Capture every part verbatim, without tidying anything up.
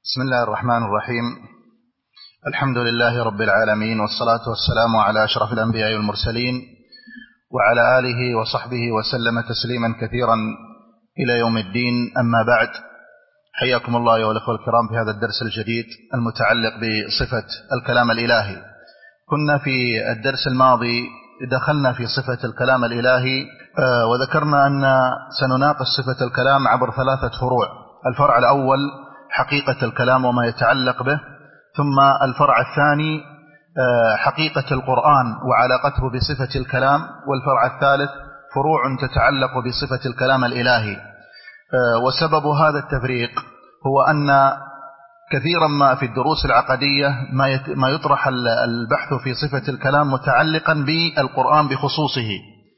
بسم الله الرحمن الرحيم. الحمد لله رب العالمين، والصلاة والسلام على أشرف الأنبياء والمرسلين وعلى آله وصحبه وسلم تسليما كثيرا إلى يوم الدين. أما بعد، حياكم الله أيها الأخوة الكرام في هذا الدرس الجديد المتعلق بصفة الكلام الإلهي. كنا في الدرس الماضي دخلنا في صفة الكلام الإلهي وذكرنا أن سنناقش صفة الكلام عبر ثلاثة فروع: الفرع الأول حقيقة الكلام وما يتعلق به، ثم الفرع الثاني حقيقة القرآن وعلاقته بصفة الكلام، والفرع الثالث فروع تتعلق بصفة الكلام الإلهي. وسبب هذا التفريق هو أن كثيرا ما في الدروس العقدية ما يطرح البحث في صفة الكلام متعلقا بالقرآن بخصوصه،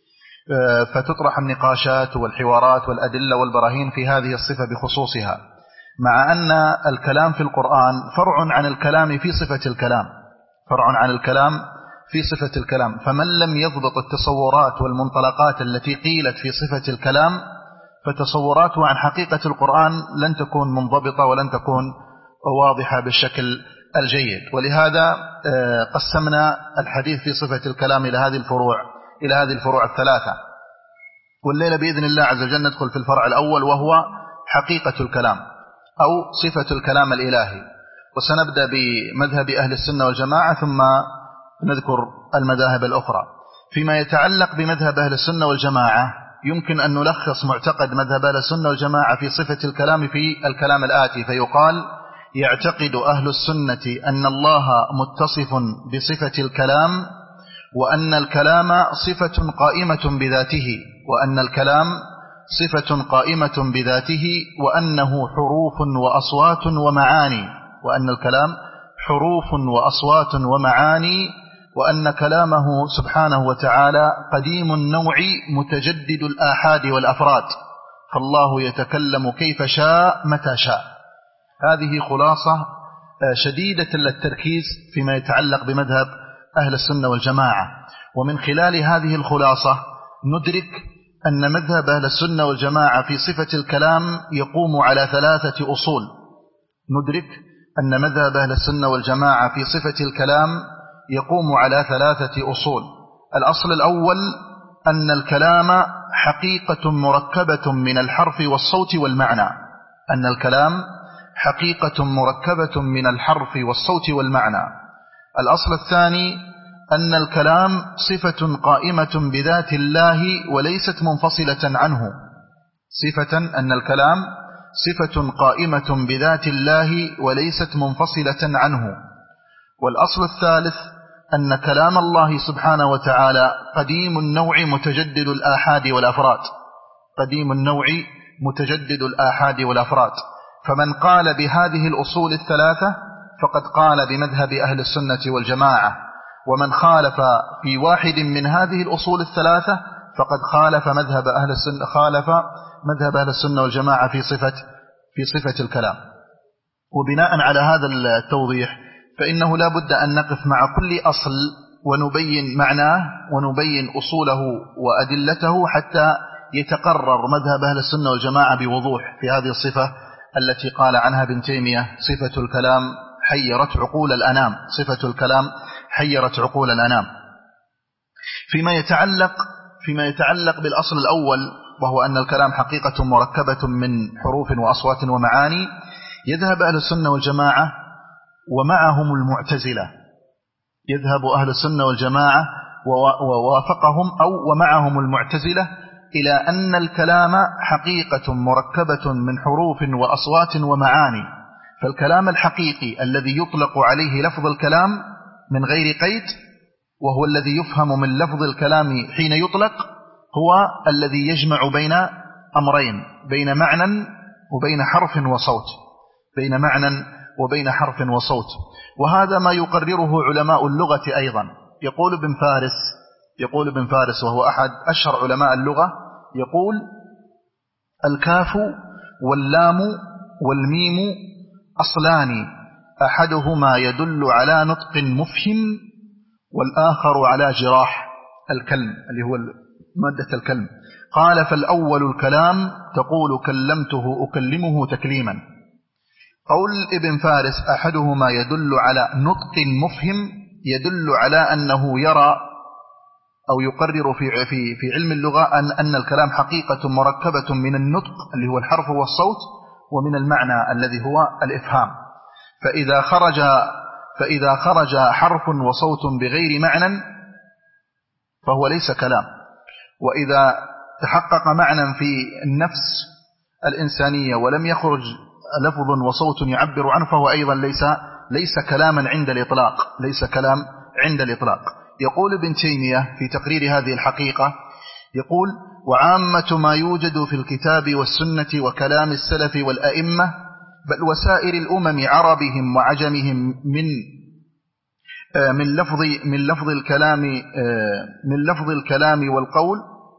فتطرح النقاشات والحوارات والأدلة والبراهين في هذه الصفة بخصوصها، مع أن الكلام في القرآن فرع عن الكلام في صفة الكلام فرع عن الكلام في صفة الكلام فمن لم يضبط التصورات والمنطلقات التي قيلت في صفة الكلام فتصوراته عن حقيقة القرآن لن تكون منضبطة ولن تكون واضحة بالشكل الجيد. ولهذا قسمنا الحديث في صفة الكلام إلى هذه الفروع إلى هذه الفروع الثلاثة، والليلة بإذن الله عز وجل ندخل في الفرع الأول وهو حقيقة الكلام أو صفة الكلام الإلهي. وسنبدأ بمذهب أهل السنة والجماعة ثم نذكر المذاهب الأخرى. فيما يتعلق بمذهب أهل السنة والجماعة يمكن أن نلخص معتقد مذهب أهل السنة والجماعة في صفة الكلام في الكلام الآتي، فيقال: يعتقد أهل السنة أن الله متصف بصفة الكلام، وأن الكلام صفة قائمة بذاته وأن الكلام صفة قائمة بذاته وأنه حروف وأصوات ومعاني وأن الكلام حروف وأصوات ومعاني وأن كلامه سبحانه وتعالى قديم النوع متجدد الآحاد والأفراد، فالله يتكلم كيف شاء متى شاء. هذه خلاصة شديدة التركيز فيما يتعلق بمذهب أهل السنة والجماعة. ومن خلال هذه الخلاصة ندرك أن مذهب أهل السنة والجماعة في صفة الكلام يقوم على ثلاثة أصول. ندرك أن مذهب أهل السنة والجماعة في صفة الكلام يقوم على ثلاثة أصول. الأصل الأول أن الكلام حقيقة مركبة من الحرف والصوت والمعنى أن الكلام حقيقة مركبة من الحرف والصوت والمعنى. الأصل الثاني أن الكلام صفة قائمة بذات الله وليست منفصلة عنه صفة أن الكلام صفة قائمة بذات الله وليست منفصلة عنه. والأصل الثالث أن كلام الله سبحانه وتعالى قديم النوع متجدد الآحاد والأفراد قديم النوع متجدد الآحاد والأفراد. فمن قال بهذه الأصول الثلاثة فقد قال بمذهب أهل السنة والجماعة، ومن خالف في واحد من هذه الأصول الثلاثة فقد خالف مذهب أهل السنة خالف مذهب أهل السنة والجماعة في صفة في صفة الكلام. وبناء على هذا التوضيح فإنه لا بد أن نقف مع كل أصل ونبين معناه ونبين أصوله وأدلته حتى يتقرر مذهب أهل السنة والجماعة بوضوح في هذه الصفة التي قال عنها ابن تيمية: صفة الكلام حيرت عقول الأنام صفة الكلام حيرت عقول الأنام. فيما يتعلق فيما يتعلق بالأصل الأول وهو أن الكلام حقيقة مركبة من حروف وأصوات ومعاني، يذهب أهل السنة والجماعة ومعهم المعتزلة يذهب أهل السنة والجماعة ووافقهم أو ومعهم المعتزلة إلى أن الكلام حقيقة مركبة من حروف وأصوات ومعاني. فالكلام الحقيقي الذي يطلق عليه لفظ الكلام من غير قيد، وهو الذي يفهم من لفظ الكلام حين يطلق، هو الذي يجمع بين أمرين: بين معنى وبين حرف وصوت بين معنى وبين حرف وصوت. وهذا ما يقرره علماء اللغة أيضا. يقول ابن فارس يقول ابن فارس وهو أحد أشهر علماء اللغة، يقول: الكاف واللام والميم أصلان، أحدهما يدل على نطق مفهم والآخر على جراح الكلم اللي هو مادة الكلم. قال: فالأول الكلام تقول كلمته أكلمه تكليما. قول ابن فارس أحدهما يدل على نطق مفهم، يدل على أنه يرى أو يقرر في في في علم اللغة أن أن الكلام حقيقة مركبة من النطق اللي هو الحرف والصوت، ومن المعنى الذي هو الإفهام. فإذا خرج فإذا خرج حرف وصوت بغير معنى فهو ليس كلام، وإذا تحقق معنى في النفس الإنسانية ولم يخرج لفظ وصوت يعبر عنه فهو أيضا ليس ليس كلاما عند الإطلاق، ليس كلام عند الإطلاق. يقول ابن تيمية في تقرير هذه الحقيقة، يقول: وعامة ما يوجد في الكتاب والسنة وكلام السلف والأئمة بل وسائر الأمم عربهم وعجمهم من من لفظ من لفظ الكلام من لفظ الكلام والقول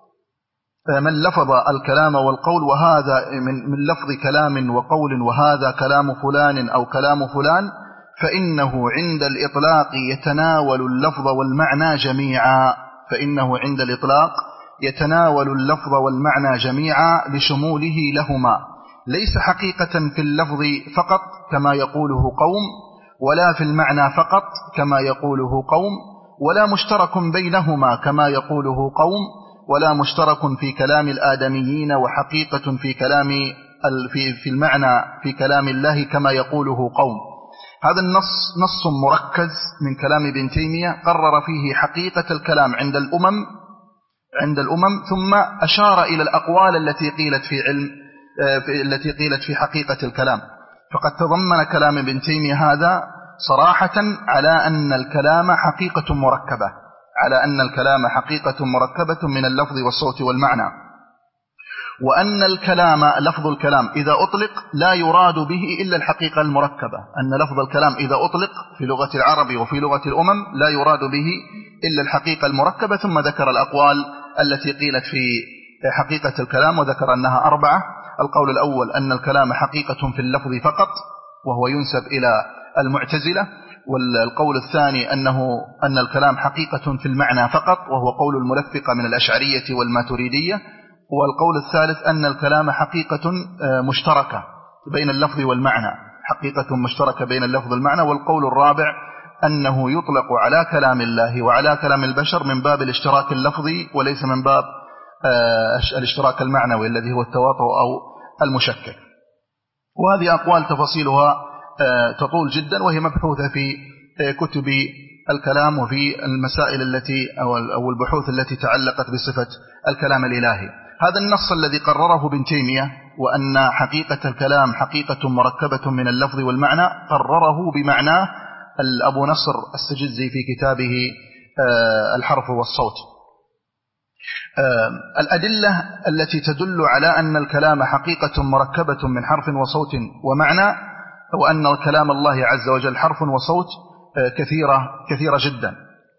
من لفظ الكلام والقول وهذا من من لفظ كلام وقول وهذا كلام فلان أو كلام فلان، فإنه عند الإطلاق يتناول اللفظ والمعنى جميعا فإنه عند الإطلاق يتناول اللفظ والمعنى جميعا لشموله لهما، ليس حقيقة في اللفظ فقط كما يقوله قوم، ولا في المعنى فقط كما يقوله قوم، ولا مشترك بينهما كما يقوله قوم، ولا مشترك في كلام الآدميين وحقيقة في كلام في في المعنى في كلام الله كما يقوله قوم. هذا النص نص مركز من كلام ابن تيمية قرر فيه حقيقة الكلام عند الأمم عند الأمم ثم أشار إلى الأقوال التي قيلت في علم التي قيلت في حقيقة الكلام. فقد تضمن كلام ابن تيمية هذا صراحة على أن الكلام حقيقة مركبة على أن الكلام حقيقة مركبة من اللفظ والصوت والمعنى، وأن الكلام لفظ الكلام إذا أطلق لا يراد به إلا الحقيقة المركبة، أن لفظ الكلام إذا أطلق في لغة العرب وفي لغة الأمم لا يراد به إلا الحقيقة المركبة. ثم ذكر الأقوال التي قيلت في حقيقة الكلام وذكر أنها أربعة. القول الأول أن الكلام حقيقة في اللفظ فقط وهو ينسب إلى المعتزلة، والقول الثاني أنه أن الكلام حقيقة في المعنى فقط وهو قول الملفقة من الأشعرية والماتريدية، والقول الثالث أن الكلام حقيقة مشتركة بين اللفظ والمعنى حقيقة مشتركة بين اللفظ والمعنى، والقول الرابع أنه يطلق على كلام الله وعلى كلام البشر من باب الاشتراك اللفظي وليس من باب الاشتراك المعنوي الذي هو التواطؤ أو المشكك. وهذه أقوال تفاصيلها تطول جدا وهي مبحوثة في كتب الكلام وفي المسائل التي أو البحوث التي تعلقت بصفة الكلام الإلهي. هذا النص الذي قرره ابن تيمية وأن حقيقة الكلام حقيقة مركبة من اللفظ والمعنى قرره بمعناه أبو نصر السجزي في كتابه الحرف والصوت. الأدلة التي تدل على أن الكلام حقيقة مركبة من حرف وصوت ومعنى وأن كلام الله عز وجل حرف وصوت كثيرة كثيرة جدا.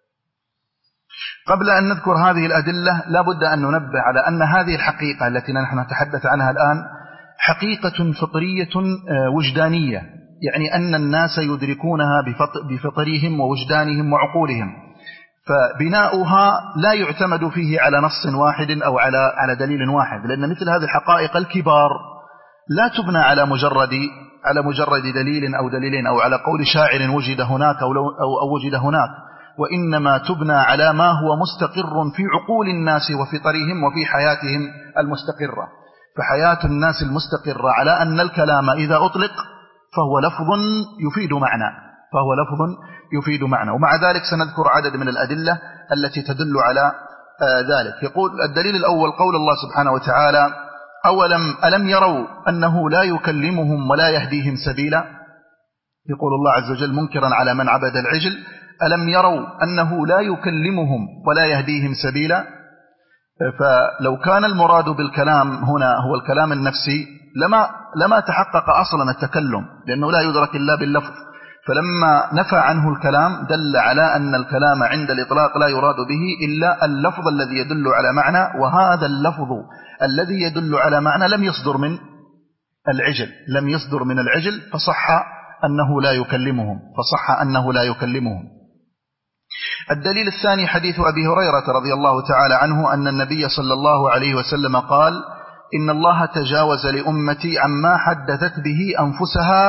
قبل أن نذكر هذه الأدلة لا بد أن ننبه على أن هذه الحقيقة التي نحن نتحدث عنها الآن حقيقة فطرية وجدانية، يعني أن الناس يدركونها بفطرهم ووجدانهم وعقولهم، فبناؤها لا يعتمد فيه على نص واحد أو على على دليل واحد، لأن مثل هذه الحقائق الكبار لا تبنى على مجرد على مجرد دليل أو دليلين أو على قول شاعر وجد هناك أو, أو, أو وجد هناك، وإنما تبنى على ما هو مستقر في عقول الناس وفطرهم وفي حياتهم المستقرة. فحياة الناس المستقرة على أن الكلام إذا أطلق فهو لفظ يفيد معنى فهو لفظ يفيد معنى ومع ذلك سنذكر عدد من الأدلة التي تدل على ذلك. يقول الدليل الأول قول الله سبحانه وتعالى: أولم ألم يروا أنه لا يكلمهم ولا يهديهم سبيلا. يقول الله عز وجل منكرا على من عبد العجل: ألم يروا أنه لا يكلمهم ولا يهديهم سبيلا. فلو كان المراد بالكلام هنا هو الكلام النفسي لما لما تحقق أصلا التكلم، لأنه لا يدرك إلا باللفظ. فلما نفى عنه الكلام دل على أن الكلام عند الإطلاق لا يراد به إلا اللفظ الذي يدل على معنى، وهذا اللفظ الذي يدل على معنى لم يصدر من العجل لم يصدر من العجل فصح أنه لا يكلمهم فصح أنه لا يكلمهم. الدليل الثاني حديث أبي هريرة رضي الله تعالى عنه أن النبي صلى الله عليه وسلم قال: إن الله تجاوز لأمتي عما حدثت به أنفسها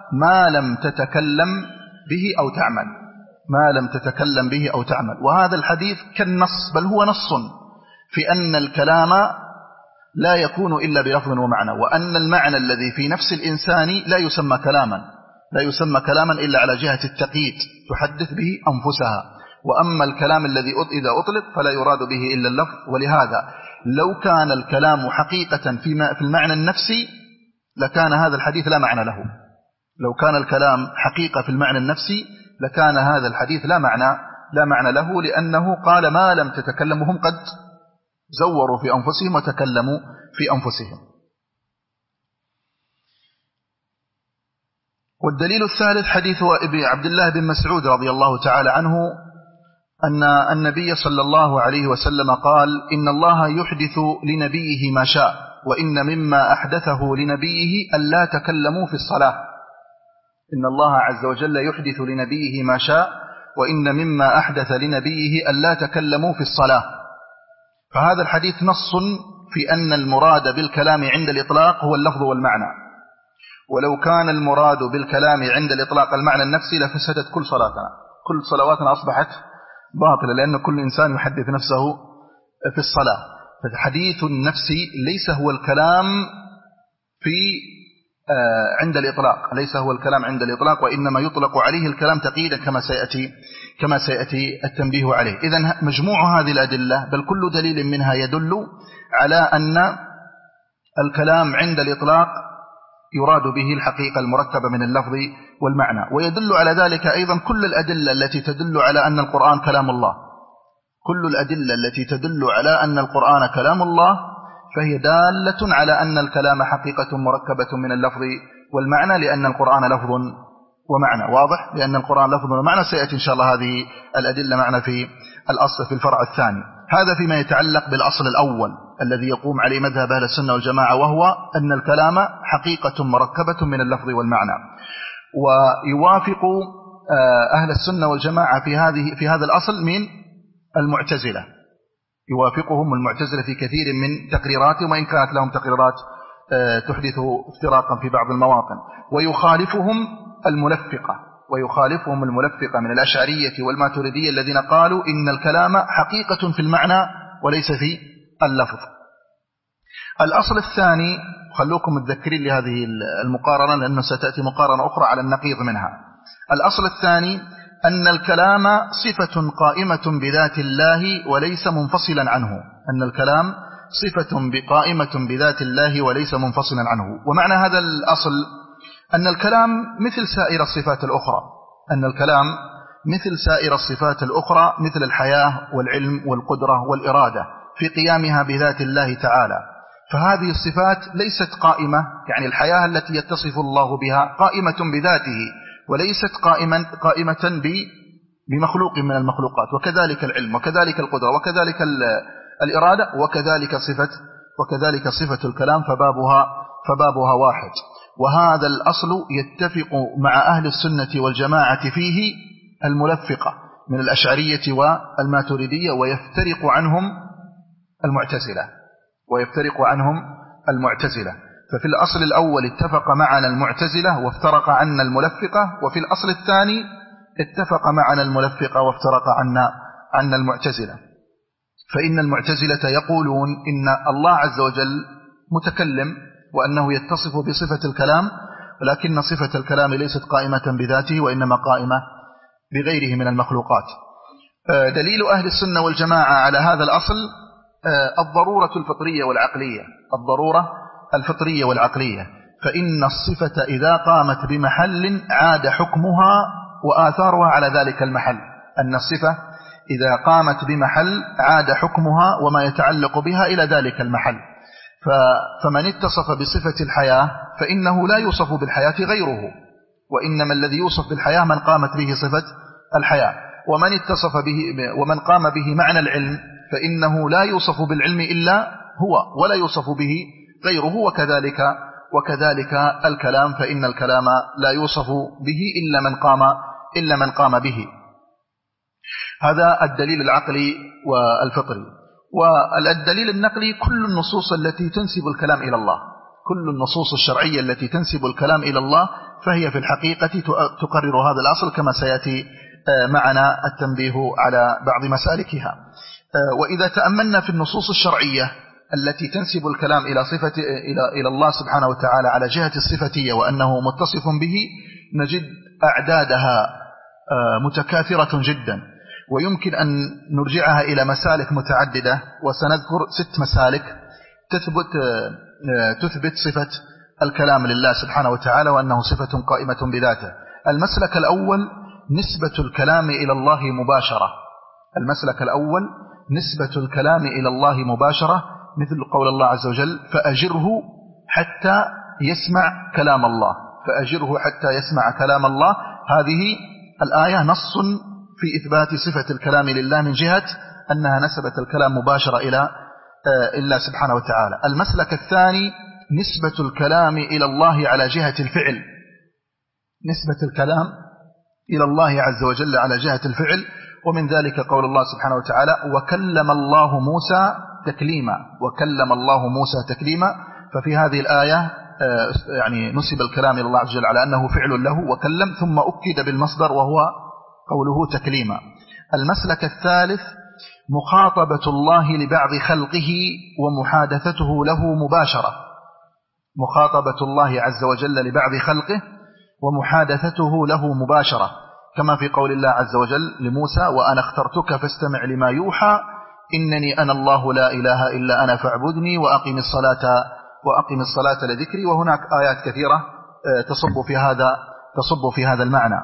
ما لم تتكلم به أو تعمل، ما لم تتكلم به أو تعمل. وهذا الحديث كالنص، بل هو نص في أن الكلام لا يكون إلا بلفظ ومعنى، وأن المعنى الذي في نفس الإنسان لا يسمى كلاما، لا يسمى كلاما إلا على جهة التقييد تحدث به أنفسها. وأما الكلام الذي إذا أطلق فلا يراد به إلا اللفظ. ولهذا لو كان الكلام حقيقة في المعنى النفسي لكان هذا الحديث لا معنى له. لو كان الكلام حقيقة في المعنى النفسي لكان هذا الحديث لا معنى لا معنى له، لأنه قال ما لم تتكلموا، هم قد زوروا في أنفسهم وتكلموا في أنفسهم. والدليل الثالث حديث عبد الله بن مسعود رضي الله تعالى عنه أن النبي صلى الله عليه وسلم قال إن الله يحدث لنبيه ما شاء، وإن مما أحدثه لنبيه ألا تكلموا في الصلاة. إن الله عز وجل يحدث لنبيه ما شاء، وإن مما أحدث لنبيه ألا تكلموا في الصلاة. فهذا الحديث نص في أن المراد بالكلام عند الإطلاق هو اللفظ والمعنى. ولو كان المراد بالكلام عند الإطلاق المعنى النفسي لفسدت كل صلاتنا، كل صلواتنا أصبحت باطلة، لأن كل إنسان يحدث نفسه في الصلاة. فالحديث النفسي ليس هو الكلام في عند الإطلاق، ليس هو الكلام عند الإطلاق، وإنما يطلق عليه الكلام تقييدا كما سيأتي كما سيأتي التنبيه عليه. إذن مجموع هذه الأدلة بل كل دليل منها يدل على أن الكلام عند الإطلاق يراد به الحقيقة المركبة من اللفظ والمعنى. ويدل على ذلك أيضا كل الأدلة التي تدل على أن القرآن كلام الله، كل الأدلة التي تدل على أن القرآن كلام الله فهي دالة على أن الكلام حقيقة مركبة من اللفظ والمعنى، لأن القرآن لفظ ومعنى. واضح؟ لأن القرآن لفظ ومعنى. سيأتي إن شاء الله هذه الأدلة معنا في الأصل في الفرع الثاني. هذا فيما يتعلق بالأصل الأول الذي يقوم عليه مذهب أهل السنة والجماعة، وهو أن الكلام حقيقة مركبة من اللفظ والمعنى. ويوافق أهل السنة والجماعة في هذه في هذا الأصل من المعتزلة، يوافقهم المعتزلة في كثير من تقريراتهم، وإن كانت لهم تقريرات تحدث افتراقا في بعض المواطن. ويخالفهم الملفقة ويخالفهم الملفقة من الأشعرية والماتريدية الذين قالوا إن الكلام حقيقة في المعنى وليس في اللفظ. الأصل الثاني، خلوكم متذكرين لهذه المقارنة لأنه ستأتي مقارنة أخرى على النقيض منها. الأصل الثاني أن الكلام صفة قائمة بذات الله وليس منفصلا عنه، أن الكلام صفة قائمة بذات الله وليس منفصلا عنه. ومعنى هذا الأصل أن الكلام مثل سائر الصفات الأخرى، أن الكلام مثل سائر الصفات الأخرى، مثل الحياة والعلم والقدرة والإرادة في قيامها بذات الله تعالى. فهذه الصفات ليست قائمة، يعني الحياة التي يتصف الله بها قائمة بذاته وليست قائمة, قائمة بمخلوق من المخلوقات، وكذلك العلم وكذلك القدرة وكذلك الإرادة وكذلك صفة وكذلك صفة الكلام، فبابها فبابها واحد. وهذا الأصل يتفق مع أهل السنة والجماعة فيه الملفقة من الأشعرية والماتريدية، ويفترق عنهم المعتزلة ويفترق عنهم المعتزلة. ففي الأصل الأول اتفق معنا المعتزلة وافترق عنا الملفقة، وفي الأصل الثاني اتفق معنا الملفقة وافترق عنا عنا المعتزلة. فإن المعتزلة يقولون إن الله عز وجل متكلم وأنه يتصف بصفة الكلام، ولكن صفة الكلام ليست قائمة بذاته وإنما قائمة بغيره من المخلوقات. دليل أهل السنة والجماعة على هذا الأصل الضرورة الفطرية والعقلية، الضرورة الفطرية والعقلية. فإن الصفة إذا قامت بمحل عاد حكمها وآثارها على ذلك المحل. أن الصفة إذا قامت بمحل عاد حكمها وما يتعلق بها إلى ذلك المحل. فمن اتصف بصفة الحياة فإنه لا يوصف بالحياة غيره، وإنما الذي يوصف بالحياة من قامت به صفة الحياة. ومن اتصف به ومن قام به معنى العلم فإنه لا يوصف بالعلم إلا هو ولا يوصف به غيره، وكذلك وكذلك الكلام، فإن الكلام لا يوصف به إلا من قام إلا من قام به. هذا الدليل العقلي والفطري. والدليل النقلي كل النصوص التي تنسب الكلام إلى الله، كل النصوص الشرعية التي تنسب الكلام إلى الله فهي في الحقيقة تقرر هذا الأصل، كما سيأتي معنا التنبيه على بعض مسالكها. وإذا تأملنا في النصوص الشرعية التي تنسب الكلام إلى صفة إلى إلى الله سبحانه وتعالى على جهة الصفتية وأنه متصف به، نجد أعدادها متكاثرة جدا، ويمكن أن نرجعها إلى مسالك متعددة، وسنذكر ست مسالك تثبت تثبت صفة الكلام لله سبحانه وتعالى وأنه صفة قائمة بذاته. المسلك الأول نسبة الكلام إلى الله مباشرة. المسلك الأول نسبة الكلام إلى الله مباشرة، مثل قول الله عز وجل: فأجره حتى يسمع كلام الله. فأجره حتى يسمع كلام الله. هذه الآية نص في إثبات صفة الكلام لله من جهة أنها نسبت الكلام مباشرة إلى الله سبحانه وتعالى. المسلك الثاني نسبة الكلام إلى الله على جهة الفعل. نسبة الكلام إلى الله عز وجل على جهة الفعل، ومن ذلك قول الله سبحانه وتعالى: وكلم الله موسى تكليما. وكلم الله موسى تكليما. ففي هذه الآية يعني نسب الكلام إلى الله عز وجل على أنه فعل له وكلم، ثم أكد بالمصدر وهو قوله تكليما. المسلك الثالث مخاطبة الله لبعض خلقه ومحادثته له مباشرة. مخاطبة الله عز وجل لبعض خلقه ومحادثته له مباشرة، كما في قول الله عز وجل لموسى: وأنا اخترتك فاستمع لما يوحى إنني أنا الله لا إله إلا أنا فاعبدني وأقم الصلاة وأقم الصلاة لذكري. وهناك آيات كثيرة تصب في هذا تصب في هذا المعنى.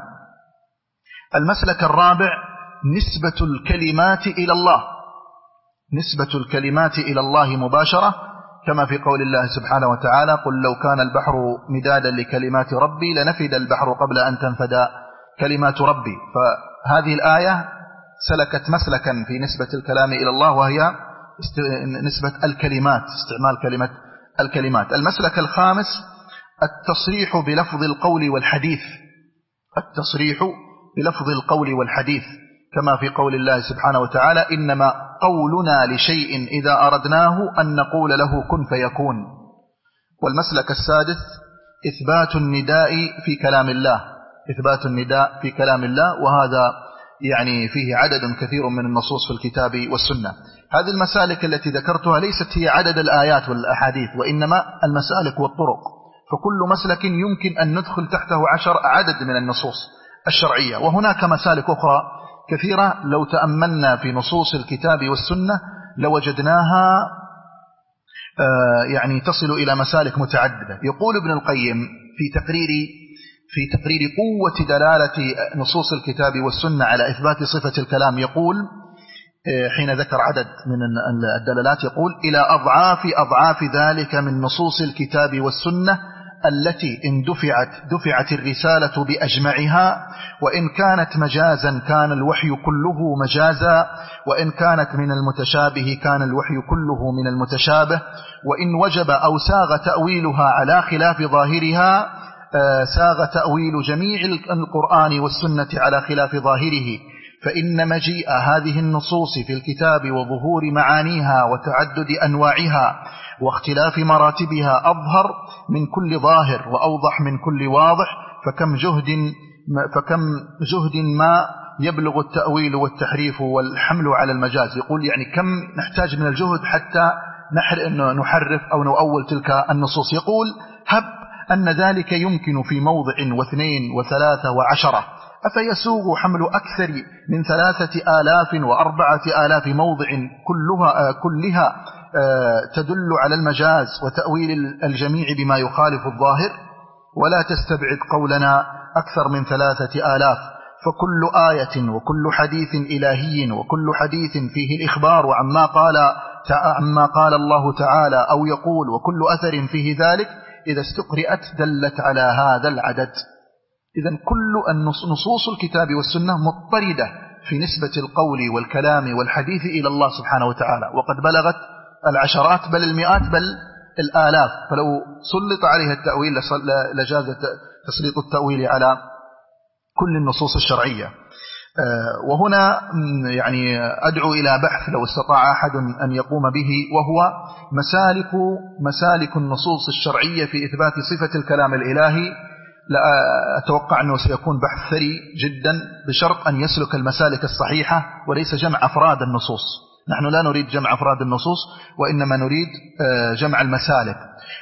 المسلك الرابع نسبة الكلمات إلى الله. نسبة الكلمات إلى الله مباشرة، كما في قول الله سبحانه وتعالى: قل لو كان البحر مدادا لكلمات ربي لنفد البحر قبل أن تنفد كلمات ربي. فهذه الآية سلكت مسلكا في نسبة الكلام إلى الله، وهي نسبة الكلمات، استعمال كلمة الكلمات. المسلك الخامس التصريح بلفظ القول والحديث. التصريح بلفظ القول والحديث، كما في قول الله سبحانه وتعالى: إنما قولنا لشيء إذا أردناه أن نقول له كن فيكون. والمسلك السادس إثبات النداء في كلام الله. إثبات النداء في كلام الله، وهذا يعني فيه عدد كثير من النصوص في الكتاب والسنة. هذه المسالك التي ذكرتها ليست هي عدد الآيات والأحاديث، وإنما المسالك والطرق. فكل مسلك يمكن أن ندخل تحته عشر عدد من النصوص الشرعية. وهناك مسالك أخرى كثيرة لو تأملنا في نصوص الكتاب والسنة لوجدناها يعني تصل إلى مسالك متعددة. يقول ابن القيم في تقرير في تقرير قوة دلالة نصوص الكتاب والسنة على إثبات صفة الكلام، يقول حين ذكر عدد من الدلالات، يقول: إلى أضعاف أضعاف ذلك من نصوص الكتاب والسنة التي إن دفعت دفعت الرسالة بأجمعها، وإن كانت مجازا كان الوحي كله مجازا، وإن كانت من المتشابه كان الوحي كله من المتشابه، وإن وجب أو ساغ تأويلها على خلاف ظاهرها ساغ تأويل جميع القرآن والسنة على خلاف ظاهره. فإن مجيء هذه النصوص في الكتاب وظهور معانيها وتعدد أنواعها واختلاف مراتبها أظهر من كل ظاهر وأوضح من كل واضح، فكم جهد فكم جهد ما يبلغ التأويل والتحريف والحمل على المجاز. يقول يعني كم نحتاج من الجهد حتى نحرف أو نؤول تلك النصوص. يقول: هب أن ذلك يمكن في موضع واثنين وثلاثة وعشرة، أفيسوغ حمل أكثر من ثلاثة آلاف وأربعة آلاف موضع كلها, كلها تدل على المجاز وتأويل الجميع بما يخالف الظاهر؟ ولا تستبعد قولنا أكثر من ثلاثة آلاف، فكل آية وكل حديث إلهي وكل حديث فيه الإخبار عما قال, عما قال الله تعالى أو يقول، وكل أثر فيه ذلك إذا استقرأت دلت على هذا العدد. إذن كل نصوص الكتاب والسنة مضطردة في نسبة القول والكلام والحديث إلى الله سبحانه وتعالى، وقد بلغت العشرات بل المئات بل الآلاف. فلو سلط عليها التأويل لجاز تسليط التأويل على كل النصوص الشرعية. وهنا يعني أدعو إلى بحث لو استطاع أحد أن يقوم به، وهو مسالك مسالك النصوص الشرعية في إثبات صفة الكلام الإلهي. لا أتوقع أنه سيكون بحث ثري جدا، بشرط أن يسلك المسالك الصحيحة وليس جمع أفراد النصوص. نحن لا نريد جمع أفراد النصوص، وإنما نريد جمع المسالك.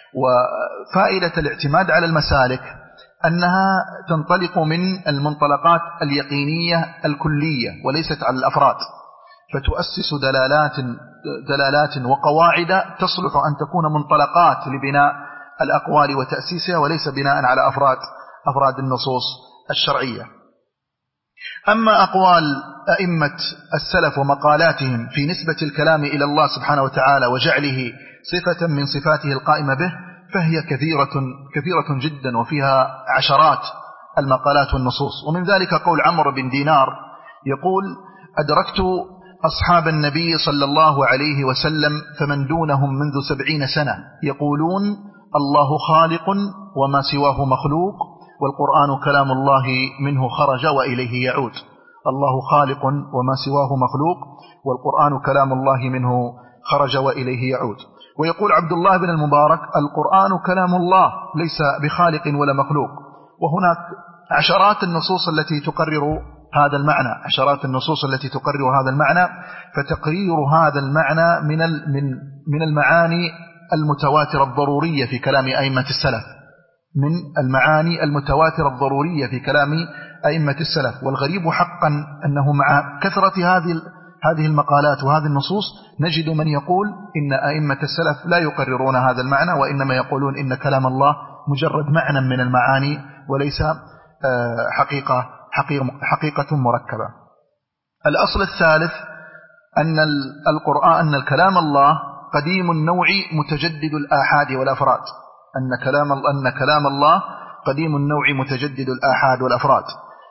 وفائدة الاعتماد على المسالك أنها تنطلق من المنطلقات اليقينية الكلية وليست على الأفراد، فتؤسس دلالات دلالات وقواعد تصلح أن تكون منطلقات لبناء الأقوال وتأسيسها، وليس بناء على أفراد أفراد النصوص الشرعية. أما أقوال أئمة السلف ومقالاتهم في نسبة الكلام إلى الله سبحانه وتعالى وجعله صفة من صفاته القائمة به، فهي كثيرة كثيرة جدا، وفيها عشرات المقالات والنصوص. ومن ذلك قول عمرو بن دينار يقول: أدركت أصحاب النبي صلى الله عليه وسلم فمن دونهم منذ سبعين سنة يقولون الله خالق وما سواه مخلوق، والقرآن كلام الله منه خرج وإليه يعود. الله خالق وما سواه مخلوق، والقرآن كلام الله منه خرج وإليه يعود. ويقول عبد الله بن المبارك: القرآن كلام الله ليس بخالق ولا مخلوق. وهناك عشرات النصوص التي تقرر هذا المعنى، عشرات النصوص التي تقرر هذا المعنى. فتقرير هذا المعنى من من من المعاني المتواترة الضرورية في كلام أئمة السلف، من المعاني المتواترة الضرورية في كلام أئمة السلف. والغريب حقا أنه مع كثرة هذه هذه المقالات وهذه النصوص نجد من يقول إن أئمة السلف لا يقررون هذا المعنى، وإنما يقولون إن كلام الله مجرد معنى من المعاني وليس حقيقة حقيقة مركبة. الأصل الثالث أن القرآن أن الكلام الله قديم النوع متجدد الآحاد والأفراد، أن كلام أن كلام الله قديم النوع متجدد الآحاد والأفراد.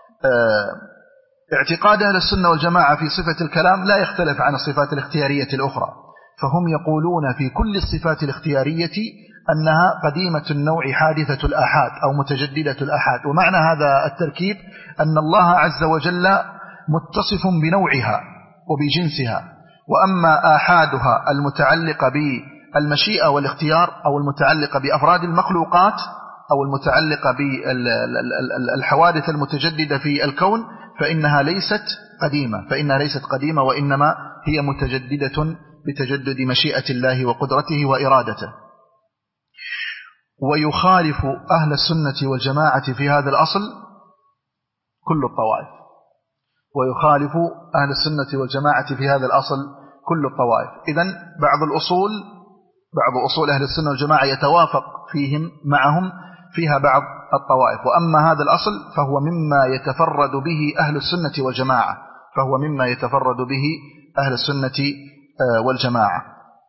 اعتقاد أهل السنة والجماعة في صفة الكلام لا يختلف عن الصفات الاختيارية الأخرى، فهم يقولون في كل الصفات الاختيارية أنها قديمة النوع حادثة الآحاد أو متجددة الآحاد. ومعنى هذا التركيب أن الله عز وجل متصف بنوعها وبجنسها، وأما آحادها المتعلقة بالمشيئة والاختيار أو المتعلقة بأفراد المخلوقات أو المتعلقة بالحوادث المتجددة في الكون فإنها ليست قديمة فإنها ليست قديمة وإنما هي متجددة بتجدد مشيئة الله وقدرته وإرادته. ويخالف أهل السنة والجماعة في هذا الأصل كل الطوائف ويخالف أهل السنة والجماعة في هذا الأصل كل الطوائف. إذن بعض الأصول بعض أصول أهل السنة والجماعة يتوافق فيهم معهم فيها بعض الطوائف، وأما هذا الأصل فهو مما يتفرد به أهل السنة والجماعة فهو مما يتفرد به أهل السنة والجماعة.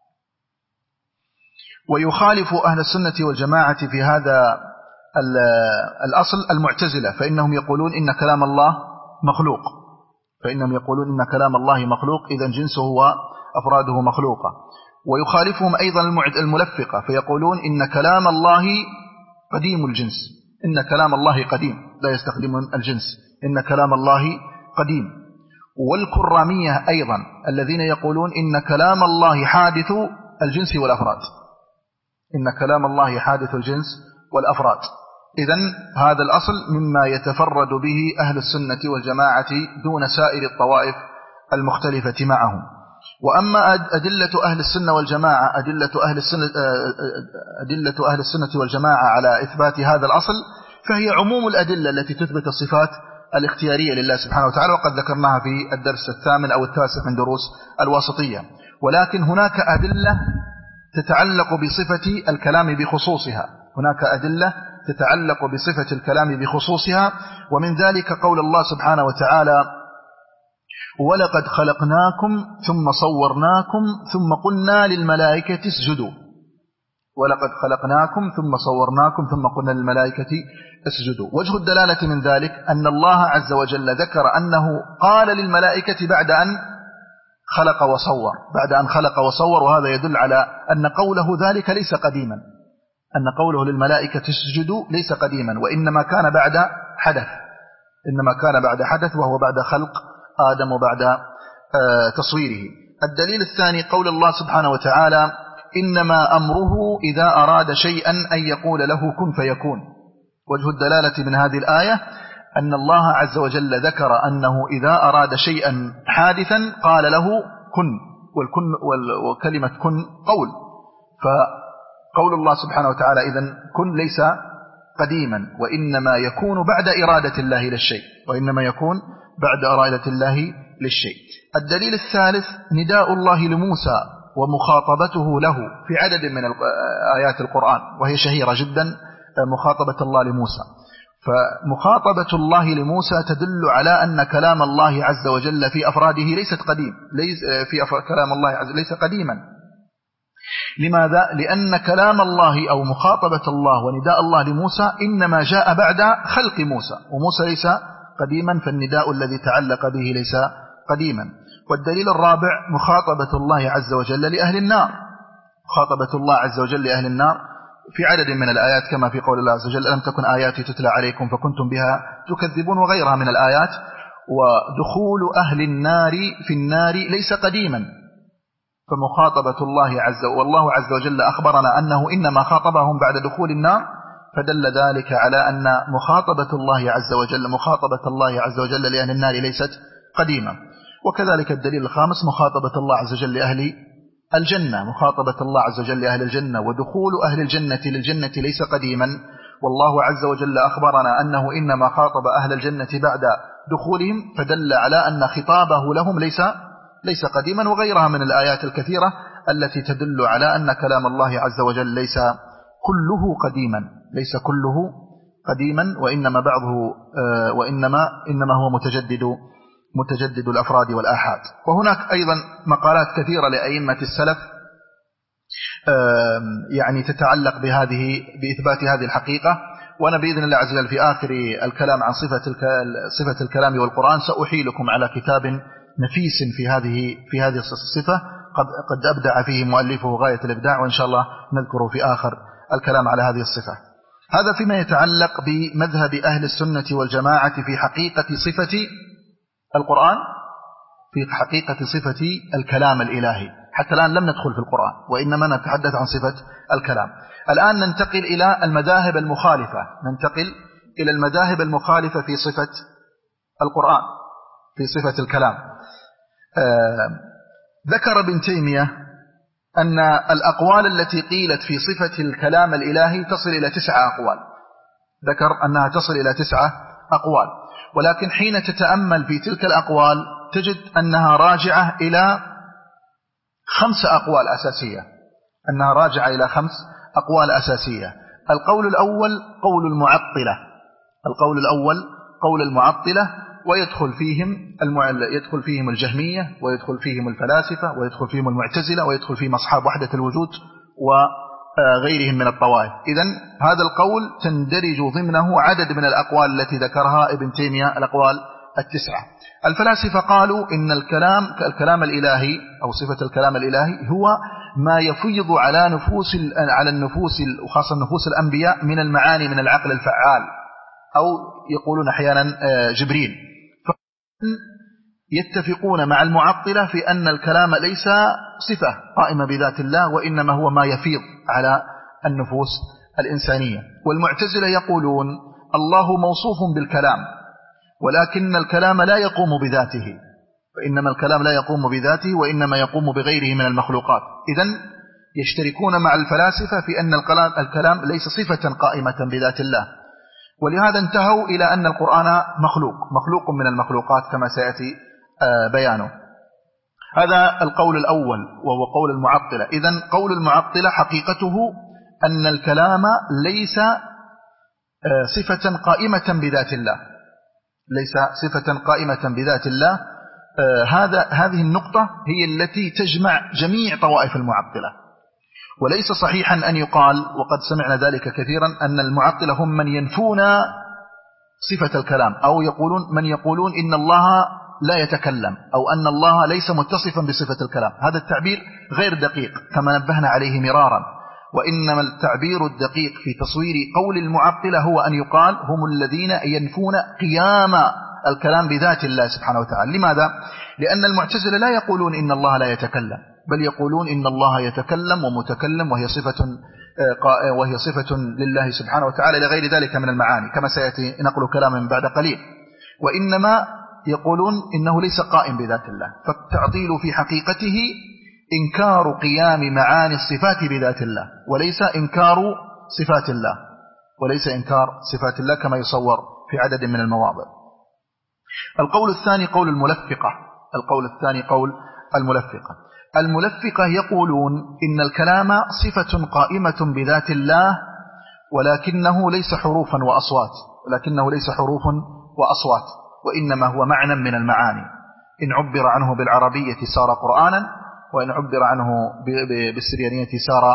ويخالف أهل السنة والجماعة في هذا الأصل المعتزلة، فإنهم يقولون إن كلام الله مخلوق فإنهم يقولون إن كلام الله مخلوق، إذن جنسه وأفراده مخلوقة. ويخالفهم أيضا الملفقة، فيقولون إن كلام الله قديم الجنس إن كلام الله قديم لا يستخدم الجنس إن كلام الله قديم. والكرامية أيضا الذين يقولون إن كلام الله حادث الجنس والأفراد إن كلام الله حادث الجنس والأفراد. إذن هذا الأصل مما يتفرد به أهل السنة والجماعة دون سائر الطوائف المختلفة معهم. وأما أدلة أهل السنة والجماعة أدلة أهل السنة أدلة أهل السنة والجماعة على إثبات هذا الأصل فهي عموم الأدلة التي تثبت الصفات الاختيارية لله سبحانه وتعالى، وقد ذكرناها في الدرس الثامن أو التاسع من دروس الواسطية. ولكن هناك أدلة تتعلق بصفة الكلام بخصوصها هناك أدلة تتعلق بصفة الكلام بخصوصها ومن ذلك قول الله سبحانه وتعالى: ولقد خلقناكم ثم صورناكم ثم قلنا للملائكة اسجدوا ولقد خلقناكم ثم صورناكم ثم قلنا للملائكة اسجدوا. وجه الدلالة من ذلك أن الله عز وجل ذكر أنه قال للملائكة بعد أن خلق وصور بعد أن خلق وصور وهذا يدل على أن قوله ذلك ليس قديما أن قوله للملائكة اسجدوا ليس قديما وإنما كان بعد حدث إنما كان بعد حدث، وهو بعد خلق آدم وبعد تصويره. الدليل الثاني قول الله سبحانه وتعالى: إنما أمره إذا أراد شيئا أن يقول له كن فيكون. وجه الدلالة من هذه الآية أن الله عز وجل ذكر أنه إذا أراد شيئا حادثا قال له كن، والكن وكلمة كن قول، فقول الله سبحانه وتعالى إذن كن ليس قديما، وإنما يكون بعد إرادة الله للشيء، وإنما يكون بعد إرادة الله للشيء. الدليل الثالث نداء الله لموسى ومخاطبته له في عدد من آيات القرآن، وهي شهيرة جدا مخاطبة الله لموسى. فمخاطبة الله لموسى تدل على أن كلام الله عز وجل في أفراده ليست قديم، ليس في كلام الله عز وجل ليس قديما. لماذا؟ لأن كلام الله أو مخاطبة الله ونداء الله لموسى إنما جاء بعد خلق موسى، وموسى ليس قديما، فالنداء الذي تعلق به ليس قديما. والدليل الرابع مخاطبة الله عز وجل لأهل النار، مخاطبة الله عز وجل لأهل النار في عدد من الآيات، كما في قول الله عز وجل: ألم تكن آياتي تتلى عليكم فكنتم بها تكذبون، وغيرها من الآيات. ودخول أهل النار في النار ليس قديما، فمخاطبة الله عز وجل، والله عز وجل أخبرنا أنه إنما خاطبهم بعد دخول النار، فدل ذلك على أن مخاطبة الله عز وجل مخاطبة الله عز وجل لأهل النار ليست قديمة. وكذلك الدليل الخامس مخاطبة الله عز وجل لأهل الجنة، مخاطبة الله عز وجل لأهل الجنة، ودخول أهل الجنة للجنة ليس قديما، والله عز وجل أخبرنا أنه إنما خاطب أهل الجنة بعد دخولهم، فدل على أن خطابه لهم ليس ليس قديما. وغيرها من الآيات الكثيرة التي تدل على أن كلام الله عز وجل ليس كله قديما، ليس كله قديما، وإنما بعضه وإنما إنما هو متجدد متجدد الأفراد والآحاد. وهناك أيضا مقالات كثيرة لأئمة السلف يعني تتعلق بهذه بإثبات هذه الحقيقة، وأنا بإذن الله عز وجل في آخر الكلام عن صفة صفة الكلام والقرآن سأحيلكم على كتاب نفيس في هذه في هذه الصفة قد قد أبدع فيه مؤلفه غاية الإبداع، وإن شاء الله نذكره في آخر الكلام على هذه الصفة. هذا فيما يتعلق بمذهب أهل السنة والجماعة في حقيقة صفة القرآن، في حقيقة صفة الكلام الإلهي. حتى الآن لم ندخل في القرآن، وإنما نتحدث عن صفة الكلام. الآن ننتقل إلى المذاهب المخالفة، ننتقل إلى المذاهب المخالفة في صفة القرآن، في صفة الكلام. آه ذكر ابن تيمية أن الأقوال التي قيلت في صفة الكلام الإلهي تصل إلى تسعة أقوال، ذكر أنها تصل إلى تسعة أقوال، ولكن حين تتأمل في تلك الأقوال تجد أنها راجعة إلى خمس أقوال أساسية، أنها راجعة إلى خمس أقوال أساسية. القول الأول قول المعطلة، القول الأول قول المعطلة، ويدخل فيهم يدخل فيهم الجهمية، ويدخل فيهم الفلاسفة، ويدخل فيهم المعتزلة، ويدخل فيهم أصحاب وحدة الوجود وغيرهم من الطوائف. إذن هذا القول تندرج ضمنه عدد من الأقوال التي ذكرها ابن تيمية، الأقوال التسعة. الفلاسفة قالوا إن الكلام الكلام الإلهي أو صفة الكلام الإلهي هو ما يفيض على نفوس على النفوس وخاصة نفوس الأنبياء من المعاني من العقل الفعال، أو يقولون أحيانا جبريل. يتفقون مع المعطلة في أن الكلام ليس صفة قائمة بذات الله، وإنما هو ما يفيض على النفوس الإنسانية. والمعتزلة يقولون الله موصوف بالكلام، ولكن الكلام لا يقوم بذاته، فإنما الكلام لا يقوم بذاته وإنما يقوم بغيره من المخلوقات. إذن يشتركون مع الفلاسفة في أن الكلام ليس صفة قائمة بذات الله، ولهذا انتهوا إلى أن القرآن مخلوق مخلوق من المخلوقات كما سيأتي بيانه. هذا القول الأول وهو قول المعطلة. إذن قول المعطلة حقيقته أن الكلام ليس صفة قائمة بذات الله، ليس صفة قائمة بذات الله. هذا هذه النقطة هي التي تجمع جميع طوائف المعطلة. وليس صحيحا أن يقال، وقد سمعنا ذلك كثيرا، أن المعطلة هم من ينفون صفة الكلام، أو يقولون من يقولون إن الله لا يتكلم، أو أن الله ليس متصفا بصفة الكلام. هذا التعبير غير دقيق كما نبهنا عليه مرارا. وإنما التعبير الدقيق في تصوير قول المعطلة هو أن يقال هم الذين ينفون قيام الكلام بذات الله سبحانه وتعالى. لماذا؟ لأن المعتزلة لا يقولون إن الله لا يتكلم، بل يقولون إن الله يتكلم ومتكلم، وهي صفة وهي صفة لله سبحانه وتعالى إلى غير ذلك من المعاني، كما سيأتي نقل كلام بعد قليل. وإنما يقولون إنه ليس قائم بذات الله، فالتعطيل في حقيقته إنكار قيام معاني الصفات بذات الله، وليس إنكار صفات الله، وليس إنكار صفات الله كما يصور في عدد من المواضع. القول الثاني قول الملفقة. القول الثاني قول الملفقة. الملفقة يقولون إن الكلام صفة قائمة بذات الله، ولكنه ليس حروفا وأصوات، ولكنه ليس حروف وأصوات، وإنما هو معنى من المعاني. إن عبر عنه بالعربية صار قرآنا، وإن عبر عنه بالسريانية صار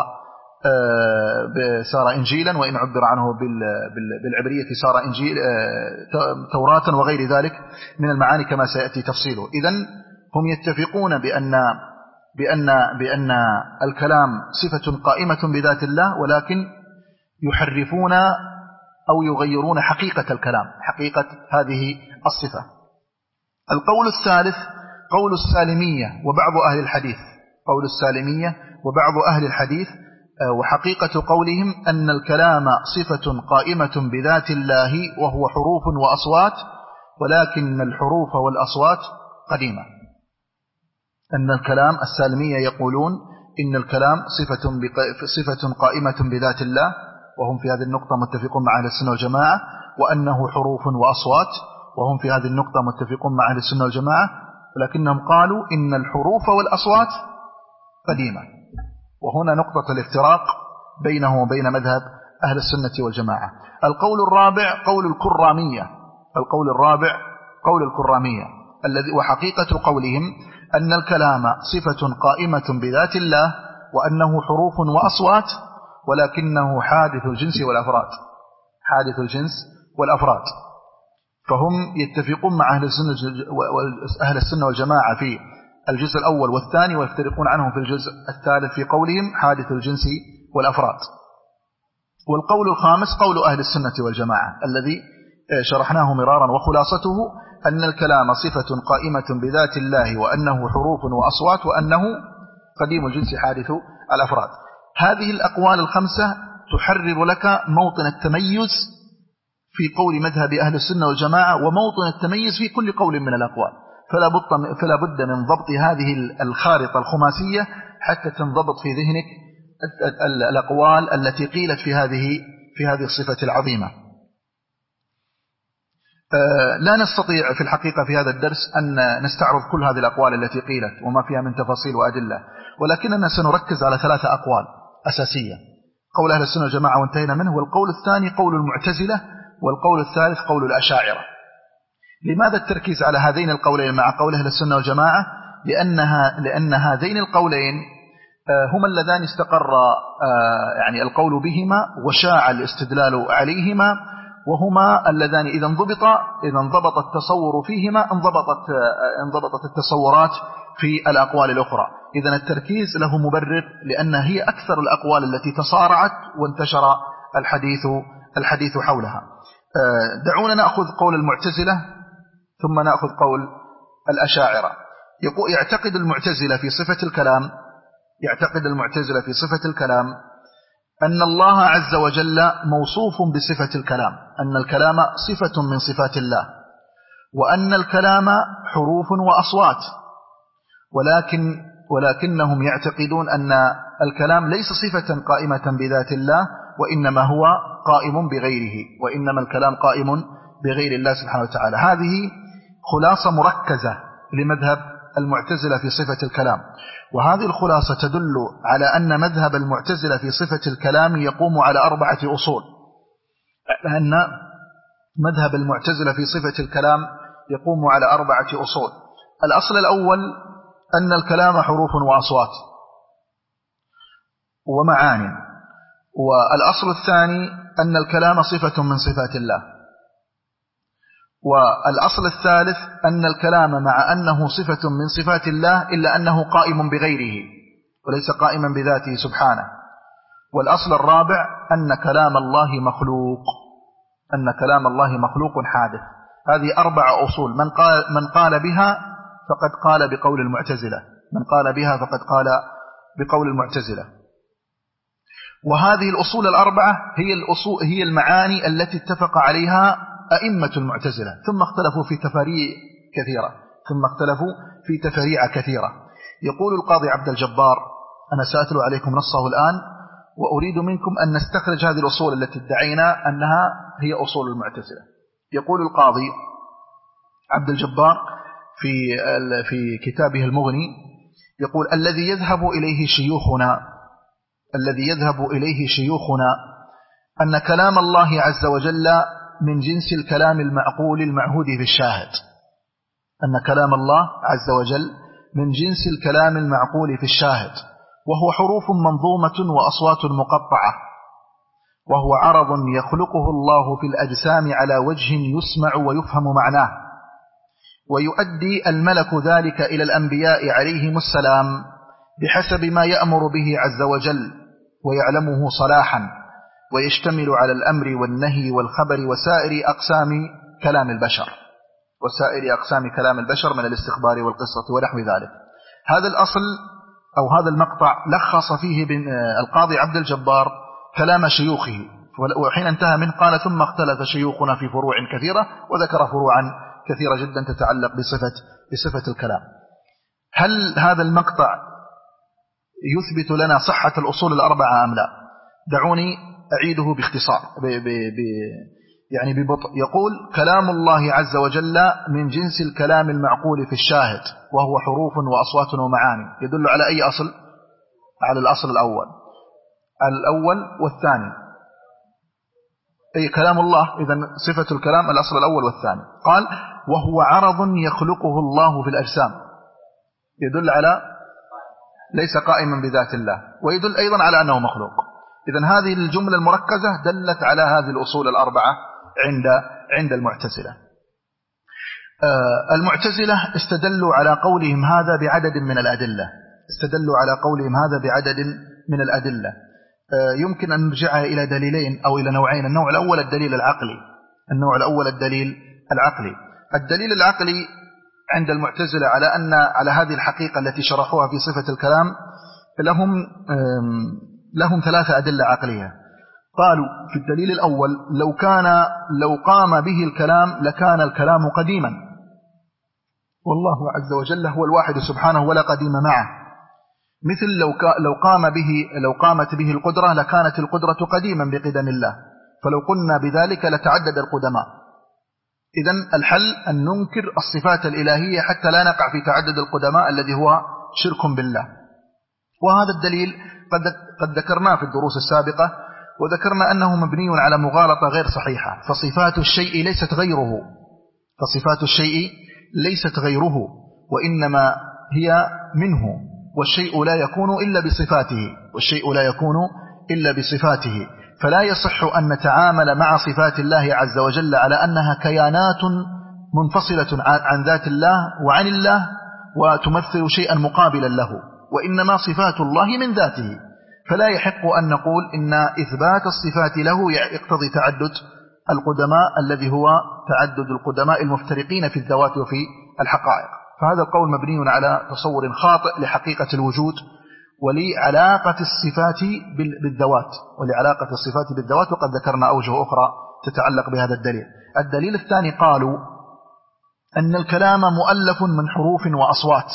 صار إنجيلا، وإن عبر عنه بالعبرية صار إنجيل توراة وغير ذلك من المعاني كما سيأتي تفصيله. إذن هم يتفقون بأن بأن بأن الكلام صفة قائمة بذات الله، ولكن يحرفون أو يغيرون حقيقة الكلام، حقيقة هذه الصفة. القول الثالث قول السالمية وبعض أهل الحديث. قول السالمية وبعض أهل الحديث، وحقيقة قولهم أن الكلام صفة قائمة بذات الله وهو حروف وأصوات، ولكن الحروف والأصوات قديمة. أن الكلام السالمية يقولون إن الكلام صفة, صفة قائمة بذات الله، وهم في هذه النقطة متفقون مع أهل السنة والجماعة، وأنه حروف وأصوات، وهم في هذه النقطة متفقون مع أهل السنة والجماعة، ولكنهم قالوا إن الحروف والأصوات قديمة. وهنا نقطة الافتراق بينه وبين مذهب أهل السنة والجماعة. القول الرابع قول الكرامية. القول الرابع قول الكرامية الذي وحقيقة قولهم أن الكلام صفة قائمة بذات الله، وأنه حروف وأصوات، ولكنه حادث الجنس والأفراد، حادث الجنس والأفراد. فهم يتفقون مع أهل السنة, أهل السنة والجماعة في الجزء الأول والثاني، ويفترقون عنهم في الجزء الثالث في قولهم حادث الجنس والأفراد. والقول الخامس قول أهل السنة والجماعة الذي شرحناه مرارا، وخلاصته أن الكلام صفة قائمة بذات الله، وأنه حروف وأصوات، وأنه قديم الجنس حادث الأفراد. هذه الأقوال الخمسة تحرر لك موطن التميز في قول مذهب أهل السنة والجماعة، وموطن التميز في كل قول من الأقوال. فلا بد فلا بد من ضبط هذه الخارطة الخماسية حتى تنضبط في ذهنك الأقوال التي قيلت في هذه في هذه الصفة العظيمة. لا نستطيع في الحقيقة في هذا الدرس أن نستعرض كل هذه الأقوال التي قيلت وما فيها من تفاصيل وأدلة، ولكننا سنركز على ثلاثة أقوال أساسية: قول أهل السنة والجماعة وانتهينا منه، والقول الثاني قول المعتزلة، والقول الثالث قول الأشاعرة. لماذا التركيز على هذين القولين مع قول أهل السنة والجماعة؟ لأنها لأن هذين القولين هما اللذان استقر يعني القول بهما وشاع الاستدلال عليهما، وهما اللذان إذا انضبط إذا انضبط التصور فيهما انضبطت انضبطت التصورات في الأقوال الأخرى. إذن التركيز له مبرر، لأن هي أكثر الأقوال التي تصارعت وانتشر الحديث الحديث حولها. دعونا نأخذ قول المعتزلة ثم نأخذ قول الأشاعرة. يقول يعتقد المعتزلة في صفة الكلام يعتقد المعتزلة في صفة الكلام أن الله عز وجل موصوف بصفة الكلام، أن الكلام صفة من صفات الله، وأن الكلام حروف وأصوات، ولكن ولكنهم يعتقدون أن الكلام ليس صفة قائمة بذات الله، وإنما هو قائم بغيره، وإنما الكلام قائم بغير الله سبحانه وتعالى. هذه خلاصة مركزة لمذهب المعتزلة في صفة الكلام، وهذه الخلاصة تدل على أن مذهب المعتزلة في صفة الكلام يقوم على أربعة أصول. أن مذهب المعتزلة في صفة الكلام يقوم على أربعة أصول. الأصل الأول أن الكلام حروف وأصوات ومعاني. والأصل الثاني أن الكلام صفة من صفات الله. والأصل الثالث أن الكلام مع أنه صفة من صفات الله إلا أنه قائم بغيره وليس قائما بذاته سبحانه. والأصل الرابع أن كلام الله مخلوق، أن كلام الله مخلوق حادث. هذه أربع أصول، من قال, من قال بها فقد قال بقول المعتزلة، من قال بها فقد قال بقول المعتزلة. وهذه الأصول الأربعة هي الأصول هي المعاني التي اتفق عليها أئمة المعتزلة، ثم اختلفوا في تفاريع كثيرة ثم اختلفوا في تفاريع كثيرة. يقول القاضي عبد الجبار، أنا سأتلو عليكم نصه الآن، وأريد منكم أن نستخرج هذه الأصول التي ادعينا أنها هي أصول المعتزلة. يقول القاضي عبد الجبار في في كتابه المغني، يقول: الذي يذهب إليه شيوخنا الذي يذهب إليه شيوخنا أن كلام الله عز وجل من جنس الكلام المعقول المعهود في الشاهد، أن كلام الله عز وجل من جنس الكلام المعقول في الشاهد، وهو حروف منظومة وأصوات مقطعة، وهو عرض يخلقه الله في الأجسام على وجه يسمع ويفهم معناه، ويؤدي الملك ذلك إلى الأنبياء عليهم السلام بحسب ما يأمر به عز وجل ويعلمه صلاحا، ويشتمل على الأمر والنهي والخبر وسائر أقسام كلام البشر وسائر أقسام كلام البشر من الاستخبار والقصة ونحو ذلك. هذا الأصل أو هذا المقطع لخص فيه القاضي عبد الجبار كلام شيوخه، وحين انتهى منه قال: ثم اختلف شيوخنا في فروع كثيرة، وذكر فروعا كثيرة جدا تتعلق بصفة, بصفة الكلام. هل هذا المقطع يثبت لنا صحة الأصول الأربعة أم لا؟ دعوني أعيده باختصار ب ب ب يعني ببطء. يقول: كلام الله عز وجل من جنس الكلام المعقول في الشاهد، وهو حروف وأصوات ومعاني. يدل على أي أصل؟ على الأصل الأول الأول والثاني، أي كلام الله. إذن صفة الكلام الأصل الأول والثاني. قال: وهو عرض يخلقه الله في الأجسام، يدل على ليس قائما بذات الله، ويدل أيضا على أنه مخلوق. إذن هذه الجملة المركزة دلت على هذه الأصول الأربعة عند عند المعتزلة. آه المعتزلة استدلوا على قولهم هذا بعدد من الأدلة استدلوا على قولهم هذا بعدد من الأدلة. آه يمكن أن نرجع إلى دليلين أو إلى نوعين. النوع الأول الدليل العقلي النوع الأول الدليل العقلي الدليل العقلي عند المعتزلة على أن على هذه الحقيقة التي شرحوها في صفة الكلام لهم لهم ثلاثة أدلة عقلية. قالوا في الدليل الأول: لو كان لو قام به الكلام لكان الكلام قديما، والله عز وجل هو الواحد سبحانه ولا قديم معه. مثل لو لو قام به لو قامت به القدرة لكانت القدرة قديما بقدم الله، فلو قلنا بذلك لتعدد القدماء. إذن الحل أن ننكر الصفات الإلهية حتى لا نقع في تعدد القدماء الذي هو شرك بالله. وهذا الدليل قد قد ذكرناه في الدروس السابقة، وذكرنا أنه مبني على مغالطة غير صحيحة. فصفات الشيء ليست غيره فصفات الشيء ليست غيره وإنما هي منه، والشيء لا يكون إلا بصفاته والشيء لا يكون إلا بصفاته فلا يصح أن نتعامل مع صفات الله عز وجل على أنها كيانات منفصلة عن ذات الله وعن الله وتمثل شيئا مقابلا له، وإنما صفات الله من ذاته. فلا يحق أن نقول إن إثبات الصفات له يقتضي تعدد القدماء الذي هو تعدد القدماء المفترقين في الذوات وفي الحقائق. فهذا القول مبني على تصور خاطئ لحقيقة الوجود ولعلاقة الصفات بالذوات ولعلاقة الصفات بالذوات وقد ذكرنا أوجه أخرى تتعلق بهذا الدليل. الدليل الثاني قالوا أن الكلام مؤلف من حروف وأصوات،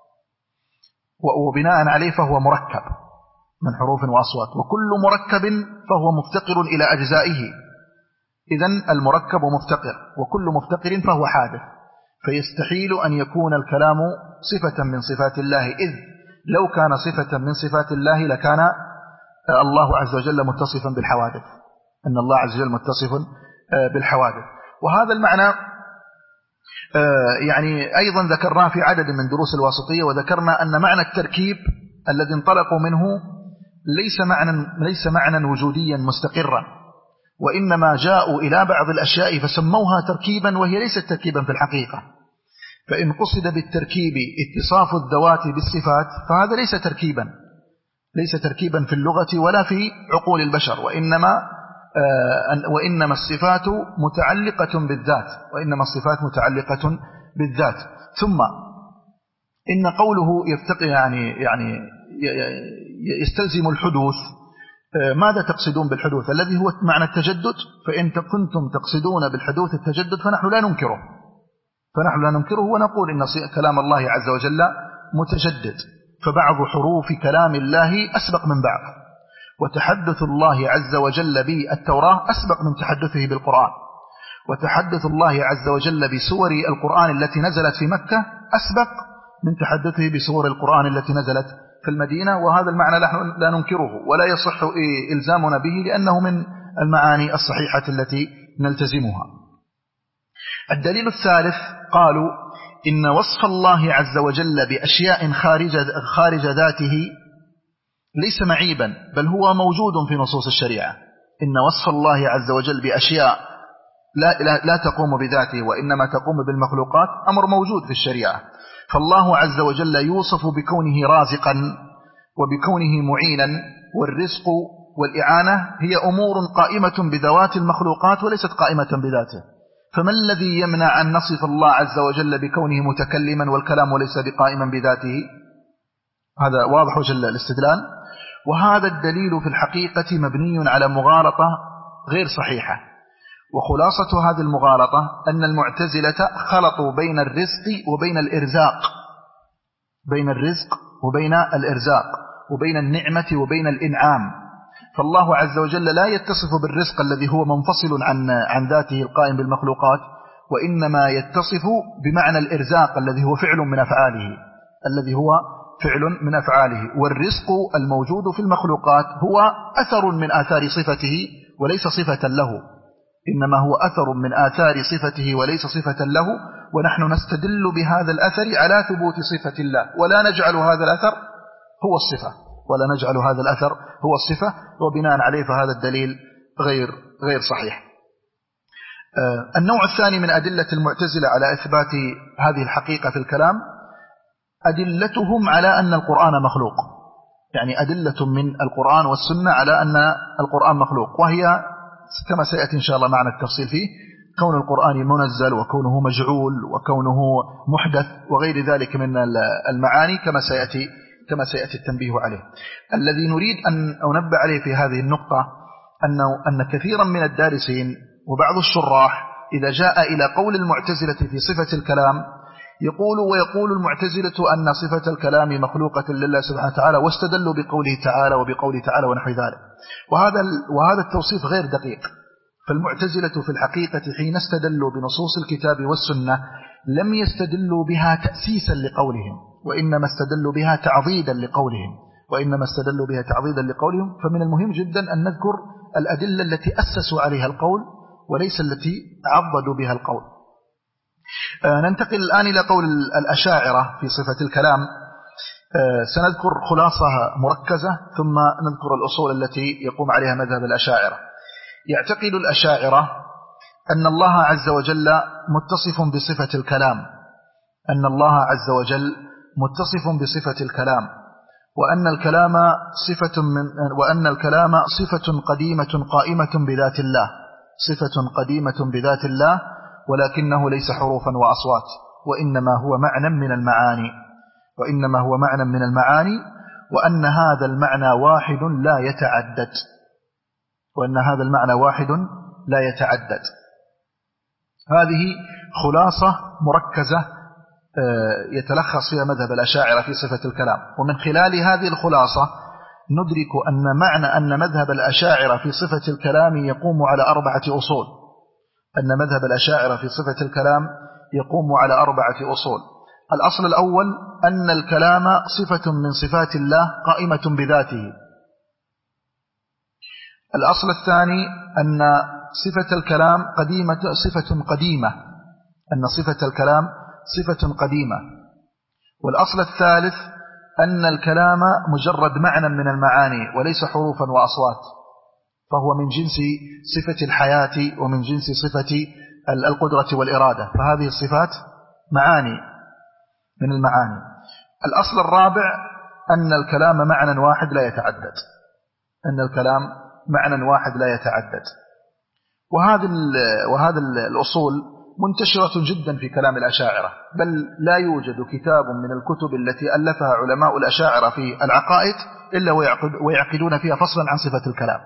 وبناء عليه فهو مركب من حروف وأصوات، وكل مركب فهو مفتقر إلى أجزائه. إذن المركب مفتقر، وكل مفتقر فهو حادث، فيستحيل أن يكون الكلام صفة من صفات الله، إذ لو كان صفة من صفات الله لكان الله عز وجل متصفا بالحوادث أن الله عز وجل متصف بالحوادث. وهذا المعنى يعني أيضا ذكرناه في عدد من دروس الواسطية، وذكرنا أن معنى التركيب الذي انطلقوا منه ليس معنى ليس معنى وجوديا مستقرا، وإنما جاءوا إلى بعض الأشياء فسموها تركيبا وهي ليست تركيبا في الحقيقة. فإن قصد بالتركيب اتصاف الذوات بالصفات فهذا ليس تركيبا ليس تركيبا في اللغة ولا في عقول البشر، وإنما وإنما الصفات متعلقة بالذات وإنما الصفات متعلقة بالذات. ثم إن قوله يفتقي يعني يعني يستلزم الحدوث. ماذا تقصدون بالحدوث الذي هو معنى التجدد؟ فإن كنتم تقصدون بالحدوث التجدد فنحن لا ننكره فنحن لا ننكره ونقول إن كلام الله عز وجل متجدد، فبعض حروف كلام الله أسبق من بعض، وتحدث الله عز وجل بالتوراة أسبق من تحدثه بالقرآن، وتحدث الله عز وجل بسور القرآن التي نزلت في مكة أسبق من تحدثه بسور القرآن التي نزلت في المدينة. وهذا المعنى نحن لا ننكره ولا يصح إلزامنا به لأنه من المعاني الصحيحة التي نلتزمها. الدليل الثالث قالوا إن وصف الله عز وجل بأشياء خارج, خارج ذاته ليس معيبا، بل هو موجود في نصوص الشريعة. إن وصف الله عز وجل بأشياء لا, لا, لا تقوم بذاته وإنما تقوم بالمخلوقات أمر موجود في الشريعة. فالله عز وجل يوصف بكونه رازقا وبكونه معينا، والرزق والإعانة هي أمور قائمة بذوات المخلوقات وليست قائمة بذاته. فما الذي يمنع أن نصف الله عز وجل بكونه متكلما والكلام ليس بقائما بذاته؟ هذا واضح جل الاستدلال. وهذا الدليل في الحقيقة مبني على مغالطة غير صحيحة، وخلاصة هذه المغالطة أن المعتزلة خلطوا بين الرزق وبين الإرزاق بين الرزق وبين الإرزاق وبين النعمة وبين الإنعام. فالله عز وجل لا يتصف بالرزق الذي هو منفصل عن عن ذاته القائم بالمخلوقات، وإنما يتصف بمعنى الإرزاق الذي هو فعل من أفعاله الذي هو فعل من أفعاله والرزق الموجود في المخلوقات هو أثر من آثار صفته وليس صفة له، إنما هو أثر من آثار صفته وليس صفة له، ونحن نستدل بهذا الأثر على ثبوت صفة الله ولا نجعل هذا الأثر هو الصفة ولا نجعل هذا الأثر هو الصفة وبناء عليه فهذا الدليل غير غير صحيح. آه النوع الثاني من أدلة المعتزلة على إثبات هذه الحقيقة في الكلام أدلتهم على أن القرآن مخلوق، يعني أدلة من القرآن والسنة على أن القرآن مخلوق، وهي كما سيأتي إن شاء الله معنا التفصيل فيه كون القرآن منزل وكونه مجعول وكونه محدث وغير ذلك من المعاني كما سيأتي كما سيأتي التنبيه عليه. الذي نريد أن أنبه عليه في هذه النقطة أنه أن كثيرا من الدارسين وبعض الشراح إذا جاء إلى قول المعتزلة في صفة الكلام يقول ويقول المعتزلة أن صفة الكلام مخلوقة لله سبحانه وتعالى، واستدلوا بقوله تعالى وبقوله تعالى ونحو ذلك، وهذا وهذا التوصيف غير دقيق. فالمعتزلة في الحقيقة حين استدلوا بنصوص الكتاب والسنة لم يستدلوا بها تأسيسا لقولهم، وإنما استدلوا بها تعضيدا لقولهم وإنما استدلوا بها تعضيدا لقولهم فمن المهم جدا أن نذكر الأدلة التي أسسوا عليها القول وليس التي عضدوا بها القول. آه ننتقل الآن إلى قول الأشاعرة في صفة الكلام. آه سنذكر خلاصة مركزة ثم نذكر الأصول التي يقوم عليها مذهب الأشاعرة. يعتقد الأشاعرة أن الله عز وجل متصف بصفة الكلام أن الله عز وجل متصف بصفة الكلام وأن الكلام صفة من وأن الكلام صفة قديمة قائمة بذات الله صفة قديمة بذات الله ولكنه ليس حروفا وأصوات وإنما هو معنى من المعاني وإنما هو معنى من المعاني وأن هذا المعنى واحد لا يتعدد وأن هذا المعنى واحد لا يتعدد. هذه خلاصة مركزة يتلخص فيها مذهب الأشاعرة في صفة الكلام، ومن خلال هذه الخلاصة ندرك أن معنى أن مذهب الأشاعرة في صفة الكلام يقوم على أربعة أصول أن مذهب الأشاعرة في صفة الكلام يقوم على أربعة أصول. الأصل الأول أن الكلام صفة من صفات الله قائمة بذاته. الأصل الثاني أن صفة الكلام قديمة صفة قديمة أن صفة الكلام صفة قديمة. والأصل الثالث أن الكلام مجرد معنى من المعاني وليس حروفا وأصوات، فهو من جنس صفة الحياة ومن جنس صفة القدرة والإرادة، فهذه الصفات معاني من المعاني. الأصل الرابع أن الكلام معنى واحد لا يتعدد، أن الكلام معنى واحد لا يتعدد. وهذه وهذا الأصول منتشرة جدا في كلام الأشاعرة، بل لا يوجد كتاب من الكتب التي ألفها علماء الأشاعرة في العقائد إلا ويعقدون فيها فصلا عن صفة الكلام.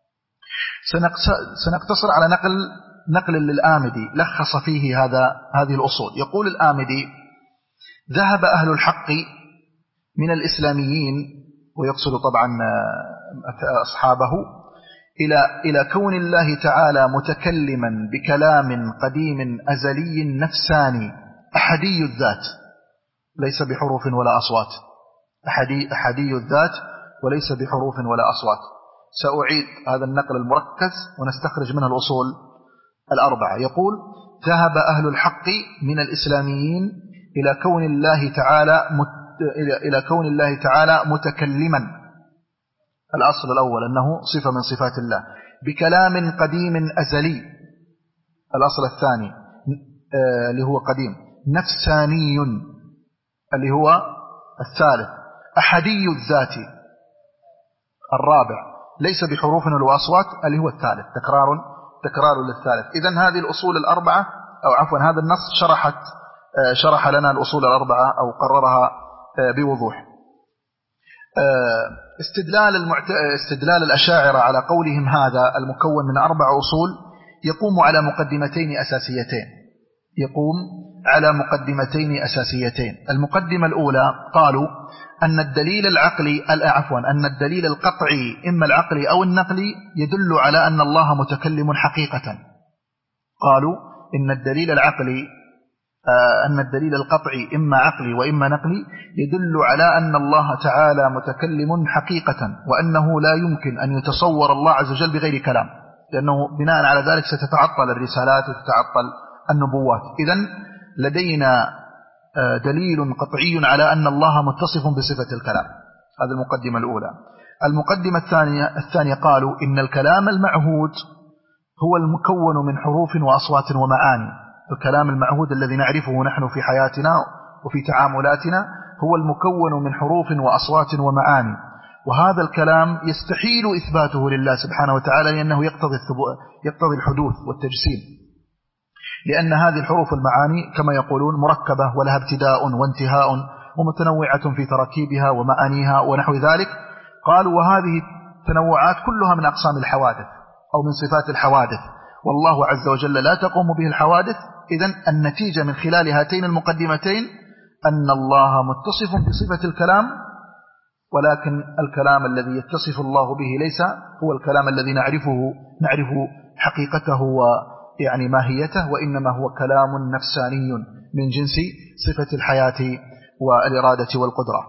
سنقتصر على نقل نقل للآمدي لخص فيه هذا هذه الأصول. يقول الآمدي: ذهب أهل الحق من الإسلاميين، ويقصد طبعا أصحابه، إلى إلى كون الله تعالى متكلما بكلام قديم أزلي نفساني أحدي الذات ليس بحروف ولا أصوات، أحدي, أحدي الذات وليس بحروف ولا أصوات. سأعيد هذا النقل المركز ونستخرج منه الأصول الأربعة. يقول: ذهب أهل الحق من الإسلاميين إلى كون الله تعالى مت... إلى كون الله تعالى متكلما. الأصل الأول أنه صفة من صفات الله بكلام قديم أزلي. الأصل الثاني اللي هو قديم نفساني، اللي هو الثالث أحدي الذات. الرابع ليس بحروف ولا أصوات، اللي هو الثالث تكرار تكرار للثالث. إذن هذه الأصول الأربعة، أو عفوا هذا النص شرحت شرح لنا الأصول الأربعة أو قررها بوضوح. استدلال المعت... استدلال الأشاعرة على قولهم هذا المكون من أربع أصول يقوم على مقدمتين أساسيتين يقوم على مقدمتين أساسيتين. المقدمة الأولى قالوا أن الدليل العقلي عفوا أن الدليل القطعي إما العقلي أو النقلي يدل على أن الله متكلم حقيقة. قالوا إن الدليل العقلي أن الدليل القطعي إما عقلي وإما نقلي يدل على أن الله تعالى متكلم حقيقة، وأنه لا يمكن أن يتصور الله عز وجل بغير كلام، لأنه بناء على ذلك ستتعطل الرسالات وتتعطل النبوات. إذن لدينا دليل قطعي على أن الله متصف بصفة الكلام. هذه المقدمة الأولى. المقدمة الثانية الثانية قالوا إن الكلام المعهود هو المكون من حروف وأصوات ومعاني. الكلام المعهود الذي نعرفه نحن في حياتنا وفي تعاملاتنا هو المكون من حروف وأصوات ومعاني، وهذا الكلام يستحيل إثباته لله سبحانه وتعالى لأنه يقتضي يقتضي الحدوث والتجسيم، لأن هذه الحروف المعاني كما يقولون مركبة ولها ابتداء وانتهاء ومتنوعة في تركيبها ومعانيها ونحو ذلك. قالوا وهذه التنوعات كلها من أقسام الحوادث أو من صفات الحوادث، والله عز وجل لا تقوم به الحوادث. إذن النتيجة من خلال هاتين المقدمتين أن الله متصف بصفة الكلام، ولكن الكلام الذي يتصف الله به ليس هو الكلام الذي نعرفه نعرف حقيقته ويعني ماهيته، وإنما هو كلام نفساني من جنس صفة الحياة والإرادة والقدرة.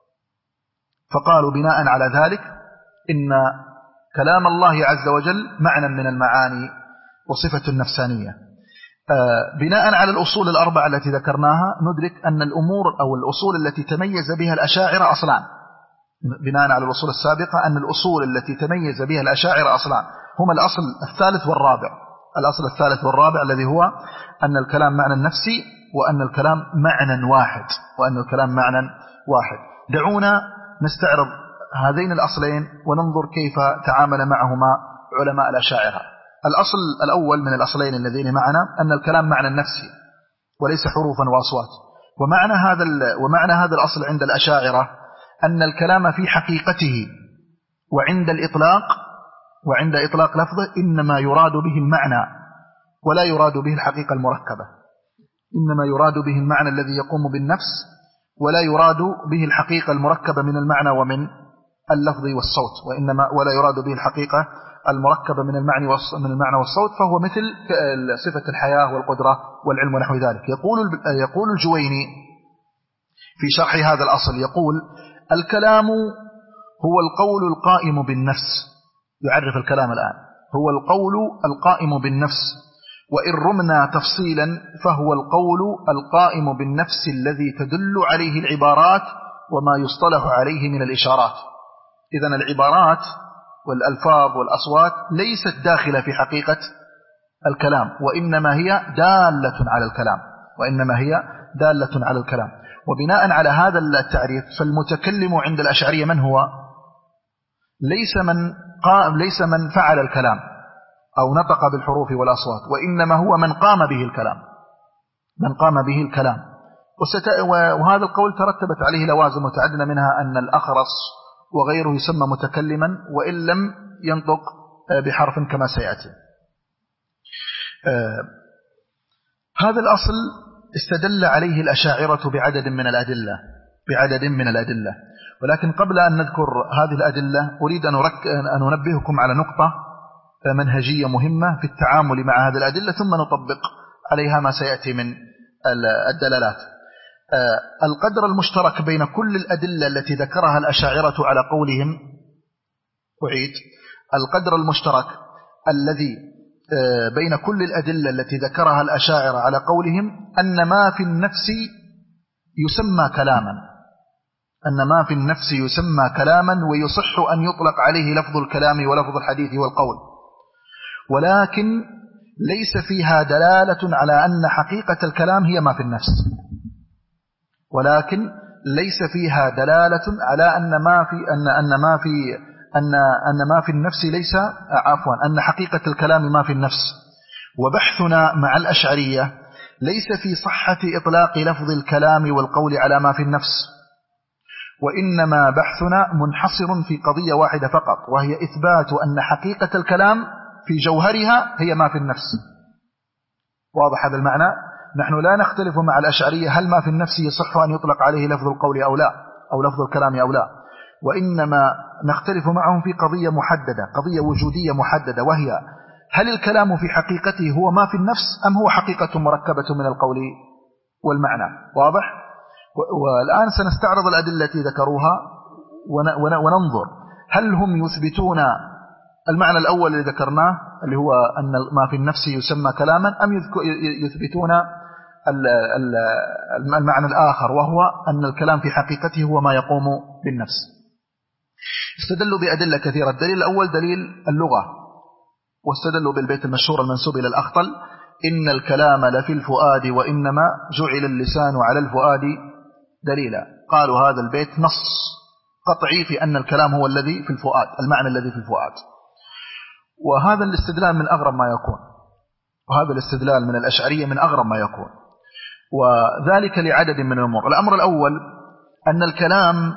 فقالوا بناء على ذلك إن كلام الله عز وجل معنى من المعاني وصفة النفسانية. بناء على الأصول الأربعة التي ذكرناها ندرك أن الأمور أو الأصول التي تميز بها الأشاعرة أصلان. بناء على الأصول السابقة أن الأصول التي تميز بها الأشاعرة أصلان هما الأصل الثالث والرابع. الأصل الثالث والرابع الذي هو أن الكلام معنى نفسي، وأن الكلام معنى واحد وأن الكلام معنى واحد. دعونا نستعرض هذين الأصلين وننظر كيف تعامل معهما علماء الأشاعرة. الأصل الأول من الأصلين الذين معنا أن الكلام معنى نفسي وليس حروفا وأصوات. ومعنى هذا ومعنى هذا الأصل عند الأشاعرة أن الكلام في حقيقته وعند الإطلاق وعند إطلاق لفظه إنما يراد به المعنى ولا يراد به الحقيقة المركبة، إنما يراد به المعنى الذي يقوم بالنفس ولا يراد به الحقيقة المركبة من المعنى ومن اللفظ والصوت، وإنما ولا يراد به الحقيقة المركبة من المعنى من المعنى والصوت، فهو مثل صفة الحياة والقدرة والعلم ونحو ذلك. يقول يقول الجويني في شرح هذا الأصل، يقول الكلام هو القول القائم بالنفس. يعرف الكلام الآن هو القول القائم بالنفس، وإن رمنا تفصيلا فهو القول القائم بالنفس الذي تدل عليه العبارات وما يصطلح عليه من الإشارات. إذن العبارات والألفاظ والأصوات ليست داخلة في حقيقة الكلام، وإنما هي دالة على الكلام وإنما هي دالة على الكلام وبناء على هذا التعريف فالمتكلم عند الأشعرية من هو؟ ليس من قام ليس من فعل الكلام أو نطق بالحروف والأصوات، وإنما هو من قام به الكلام من قام به الكلام وهذا القول ترتبت عليه لوازم متعددة، منها أن الأخرس وغيره يسمى متكلما وإن لم ينطق بحرف كما سيأتي. آه هذا الأصل استدل عليه الأشاعرة بعدد من الأدلة بعدد من الأدلة ولكن قبل أن نذكر هذه الأدلة أريد أن أنبهكم على نقطة منهجية مهمة في التعامل مع هذه الأدلة ثم نطبق عليها ما سيأتي من الدلالات. القدر المشترك بين كل الأدلة التي ذكرها الأشاعرة على قولهم أعيد القدر المشترك الذي بين كل الأدلة التي ذكرها الأشاعرة على قولهم أن ما في النفس يسمى كلاما أن ما في النفس يسمى كلاما ويصح أن يطلق عليه لفظ الكلام ولفظ الحديث والقول، ولكن ليس فيها دلالة على أن حقيقة الكلام هي ما في النفس ولكن ليس فيها دلالة على أن ما في أن أن ما في أن أن ما في النفس ليس عفوا أن حقيقة الكلام ما في النفس. وبحثنا مع الأشعرية ليس في صحة إطلاق لفظ الكلام والقول على ما في النفس، وإنما بحثنا منحصر في قضية واحدة فقط، وهي إثبات أن حقيقة الكلام في جوهرها هي ما في النفس. واضح هذا المعنى؟ نحن لا نختلف مع الأشعرية هل ما في النفس يصح أن يطلق عليه لفظ القول أو لا أو لفظ الكلام أو لا، وإنما نختلف معهم في قضية محددة قضية وجودية محددة، وهي هل الكلام في حقيقته هو ما في النفس أم هو حقيقة مركبة من القول والمعنى. واضح؟ والآن سنستعرض الأدلة التي ذكروها وننظر هل هم يثبتون المعنى الأول الذي ذكرناه اللي هو أن ما في النفس يسمى كلاما أم يثبتون المعنى الآخر وهو أن الكلام في حقيقته هو ما يقوم بالنفس. استدلوا بأدلة كثيرة. الدليل الأول دليل اللغة، واستدلوا بالبيت المشهور المنسوب إلى الأخطل إن الكلام لفي الفؤاد وإنما جعل اللسان على الفؤاد دليلا. قالوا هذا البيت نص قطعي في أن الكلام هو الذي في الفؤاد، المعنى الذي في الفؤاد. وهذا الاستدلال من أغرب ما يكون، وهذا الاستدلال من الأشعرية من أغرب ما يكون، وذلك لعدد من الأمور. الأمر الأول أن الكلام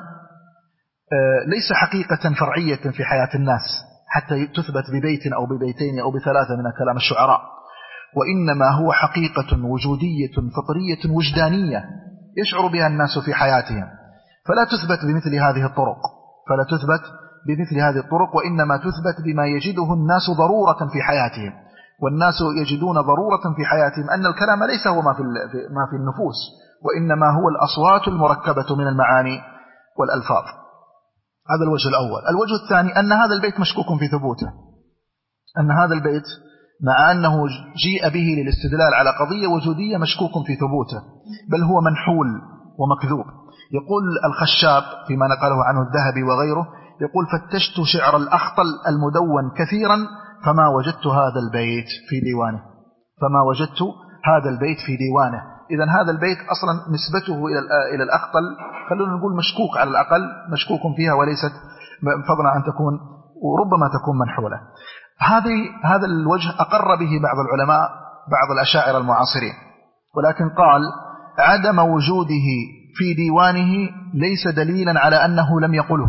ليس حقيقة فرعية في حياة الناس حتى تثبت ببيت أو ببيتين أو بثلاثة من كلام الشعراء، وإنما هو حقيقة وجودية فطرية وجدانية يشعر بها الناس في حياتهم، فلا تثبت بمثل هذه الطرق فلا تثبت بمثل هذه الطرق وإنما تثبت بما يجده الناس ضرورة في حياتهم. والناس يجدون ضرورة في حياتهم أن الكلام ليس هو ما في ما في النفوس، وإنما هو الأصوات المركبة من المعاني والألفاظ. هذا الوجه الأول. الوجه الثاني أن هذا البيت مشكوك في ثبوته، أن هذا البيت مع أنه جيء به للاستدلال على قضية وجودية مشكوك في ثبوته، بل هو منحول ومكذوب. يقول الخشاب فيما نقله عنه الذهبي وغيره، يقول فتشت شعر الأخطل المدون كثيرا فما وجدت هذا البيت في ديوانه فما وجدت هذا البيت في ديوانه. إذن هذا البيت أصلا نسبته إلى الأخطل خلونا نقول مشكوك، على الأقل مشكوك فيها وليست فضلا عن تكون وربما تكون منحولة. هذه هذا الوجه أقر به بعض العلماء بعض الأشاعرة المعاصرين، ولكن قال عدم وجوده في ديوانه ليس دليلا على أنه لم يقله.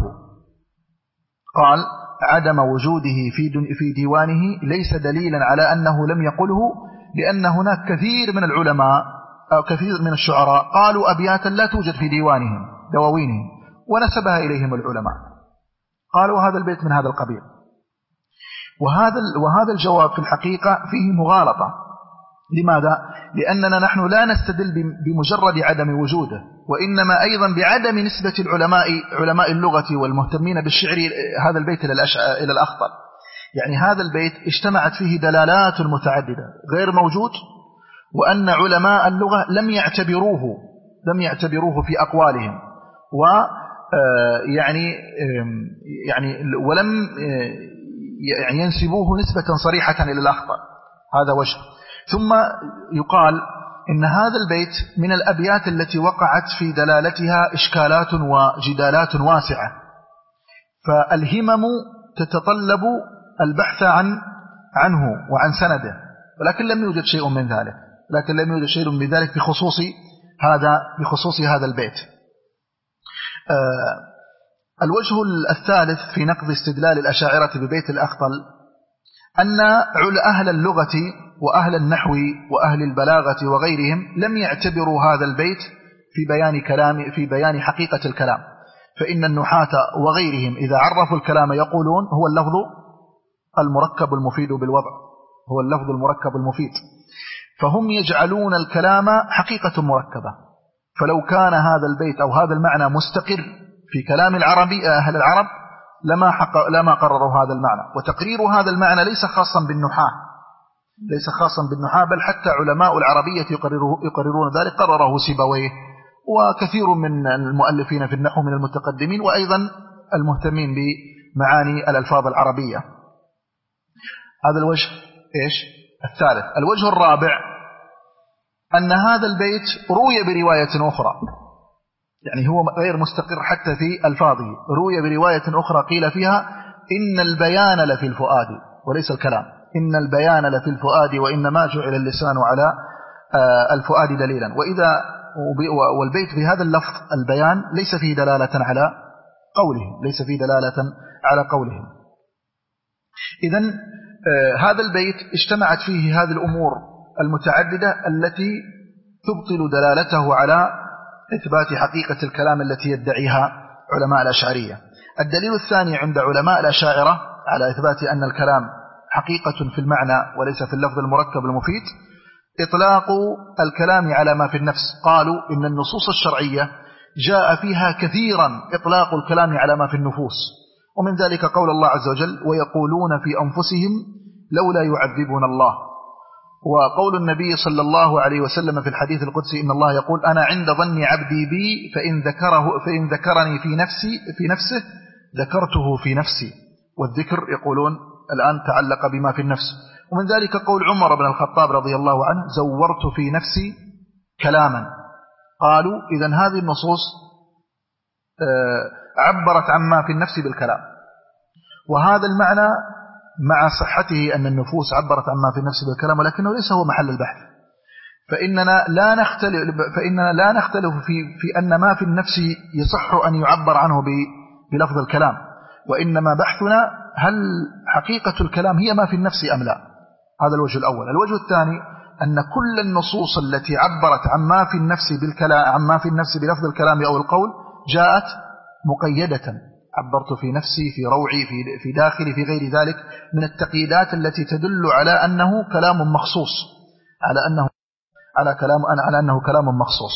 قال عدم وجوده في في ديوانه ليس دليلا على أنه لم يقله، لأن هناك كثير من العلماء أو كثير من الشعراء قالوا أبياتا لا توجد في ديوانهم دواوينهم ونسبها إليهم العلماء، قالوا هذا البيت من هذا القبيل. وهذا وهذا الجواب في الحقيقة فيه مغالطة. لماذا؟ لأننا نحن لا نستدل بمجرد عدم وجوده، وإنما أيضا بعدم نسبة العلماء علماء اللغة والمهتمين بالشعر هذا البيت إلى الأخطل. يعني هذا البيت اجتمعت فيه دلالات متعددة غير موجود، وأن علماء اللغة لم يعتبروه لم يعتبروه في أقوالهم، و يعني يعني ولم يعني ينسبوه نسبة صريحة إلى الأخطل. هذا وجه. ثم يقال إن هذا البيت من الأبيات التي وقعت في دلالتها إشكالات وجدالات واسعة، فالهمم تتطلب البحث عن عنه وعن سنده، ولكن لم يوجد شيء من ذلك لكن لم يوجد شيء من ذلك بخصوص هذا بخصوص هذا البيت. آه الوجه الثالث في نقد استدلال الأشاعرة ببيت الأخطل أن أهل اللغة وأهل النحو وأهل البلاغة وغيرهم لم يعتبروا هذا البيت في بيان كلام في بيان حقيقة الكلام، فإن النحاة وغيرهم إذا عرفوا الكلام يقولون هو اللفظ المركب المفيد بالوضع، هو اللفظ المركب المفيد، فهم يجعلون الكلام حقيقة مركبة. فلو كان هذا البيت أو هذا المعنى مستقر في كلام العربي أهل العرب لما, لما قرروا هذا المعنى. وتقرير هذا المعنى ليس خاصا بالنحاة ليس خاصا بالنحاة بل حتى علماء العربية يقررون ذلك، قرره سيبويه وكثير من المؤلفين في النحو من المتقدمين، وأيضا المهتمين بمعاني الألفاظ العربية. هذا الوجه إيش الثالث. الوجه الرابع أن هذا البيت روي برواية أخرى، يعني هو غير مستقر حتى في ألفاظه، روي برواية أخرى قيل فيها إن البيان لفي الفؤاد وليس الكلام، إن البيان لفي الفؤاد وإنما جعل اللسان على الفؤاد دليلا. وإذا والبيت في هذا اللفظ البيان ليس فيه دلالة على قولهم ليس فيه دلالة على قولهم. إذن هذا البيت اجتمعت فيه هذه الأمور المتعددة التي تبطل دلالته على إثبات حقيقة الكلام التي يدعيها علماء الأشعرية. الدليل الثاني عند علماء الأشاعرة على إثبات أن الكلام حقيقة في المعنى وليس في اللفظ المركب المفيد إطلاق الكلام على ما في النفس. قالوا إن النصوص الشرعية جاء فيها كثيرا إطلاق الكلام على ما في النفوس، ومن ذلك قول الله عز وجل ويقولون في أنفسهم لولا يعذبنا الله، وقول النبي صلى الله عليه وسلم في الحديث القدسي إن الله يقول أنا عند ظن عبدي بي فإن, ذكره فإن ذكرني في نفسي في نفسه ذكرته في نفسي، والذكر يقولون الآن تعلق بما في النفس. ومن ذلك قول عمر بن الخطاب رضي الله عنه زورت في نفسي كلاما. قالوا إذن هذه النصوص عبرت عما في النفس بالكلام، وهذا المعنى مع صحته أن النفوس عبرت عما في النفس بالكلام، ولكنه ليس هو محل البحث. فإننا لا نختلف فإننا لا نختلف في في أن ما في النفس يصح أن يعبر عنه بلفظ الكلام، وإنما بحثنا هل حقيقة الكلام هي ما في النفس أم لا. هذا الوجه الأول. الوجه الثاني أن كل النصوص التي عبرت عما في النفس بالكلام عما في النفس بلفظ الكلام أو القول جاءت مقيدة، عبرت في نفسي في روعي في في داخلي في غير ذلك من التقييدات التي تدل على أنه كلام مخصوص على أنه على كلام على أنه كلام مخصوص.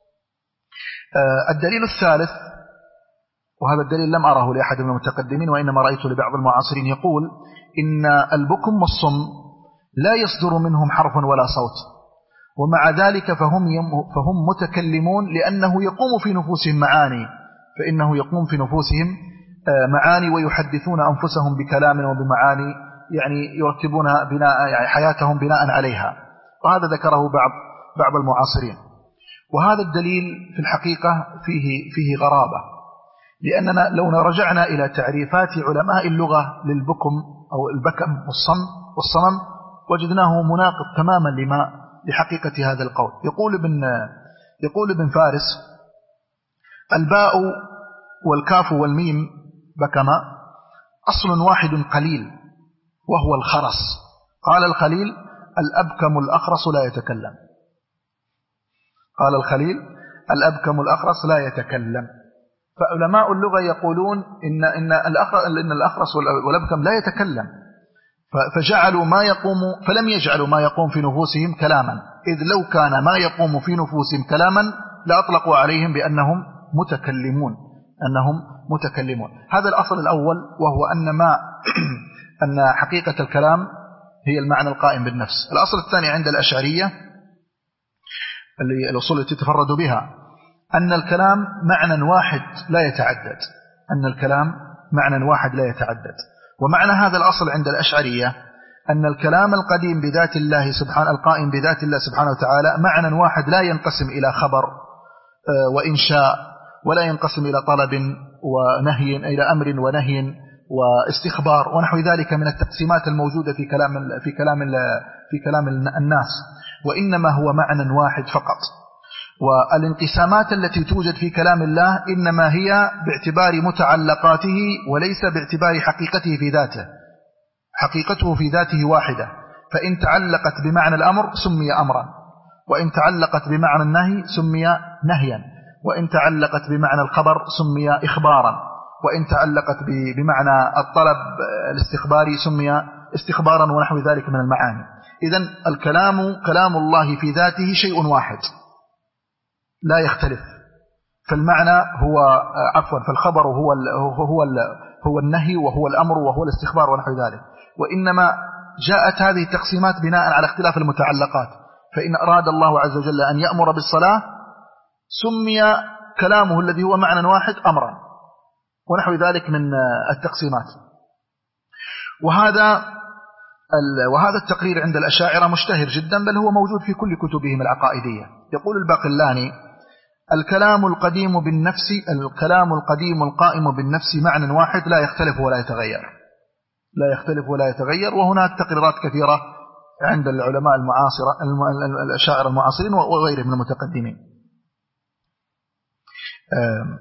الدليل الثالث، وهذا الدليل لم أره لأحد من المتقدمين وإنما رأيته لبعض المعاصرين، يقول إن البكم والصم لا يصدر منهم حرف ولا صوت، ومع ذلك فهم فهم متكلمون لأنه يقوم في نفوسهم معاني فإنه يقوم في نفوسهم معاني ويحدثون أنفسهم بكلام وبمعاني، يعني يرتبون بناء يعني حياتهم بناء عليها. وهذا ذكره بعض بعض المعاصرين. وهذا الدليل في الحقيقة فيه فيه غرابة، لأننا لو رجعنا إلى تعريفات علماء اللغة للبكم أو البكم والصم والصمم وجدناه مناقض تماما لما لحقيقة هذا القول. يقول ابن يقول ابن فارس الباء والكاف والميم بكما أصل واحد قليل وهو الخرس. قال الخليل الأبكم الأخرس لا يتكلم. قال الخليل الأبكم الأخرس لا يتكلم. فعلماء اللغة يقولون إن إن إن الأخرس والأبكم لا يتكلم، فجعلوا ما يقوم فلم يجعلوا ما يقوم في نفوسهم كلاما، إذ لو كان ما يقوم في نفوسهم كلاما لأطلقوا عليهم بأنهم متكلمون أنهم متكلمون. هذا الأصل الأول، وهو أن ما أن حقيقة الكلام هي المعنى القائم بالنفس. الأصل الثاني عند الأشعرية اللي الأصول التي تفردوا بها أن الكلام معنى واحد لا يتعدد أن الكلام معنى واحد لا يتعدد. ومعنى هذا الأصل عند الأشعرية أن الكلام القديم بذات الله سبحانه القائم بذات الله سبحانه وتعالى معنى واحد لا ينقسم إلى خبر وإنشاء، ولا ينقسم إلى طلب ونهي، إلى أمر ونهي واستخبار ونحو ذلك من التقسيمات الموجودة في كلام في كلام في كلام الناس، وإنما هو معنى واحد فقط. والانقسامات التي توجد في كلام الله إنما هي باعتبار متعلقاته وليس باعتبار حقيقته في ذاته. حقيقته في ذاته واحدة، فإن تعلقت بمعنى الأمر سمي أمرا، وإن تعلقت بمعنى النهي سمي نهيا، وإن تعلقت بمعنى الخبر سمي إخبارا، وإن تعلقت بمعنى الطلب الاستخباري سمي استخبارا ونحو ذلك من المعاني. إذن الكلام كلام الله في ذاته شيء واحد لا يختلف، فالمعنى هو عفوا فالخبر هو ال هو ال هو النهي وهو الأمر وهو الاستخبار ونحو ذلك، وإنما جاءت هذه التقسيمات بناء على اختلاف المتعلقات. فإن أراد الله عز وجل أن يأمر بالصلاة سمي كلامه الذي هو معنى واحد أمرا ونحو ذلك من التقسيمات. وهذا وهذا التقرير عند الأشاعرة مشتهر جدا، بل هو موجود في كل كتبهم العقائدية. يقول الباقلاني: الكلام القديم بالنفس الكلام القديم القائم بالنفس معنى واحد لا يختلف ولا يتغير لا يختلف ولا يتغير. وهناك تقريرات كثيرة عند العلماء المعاصرة الأشاعرة المعاصرين وغيرهم من المتقدمين. آه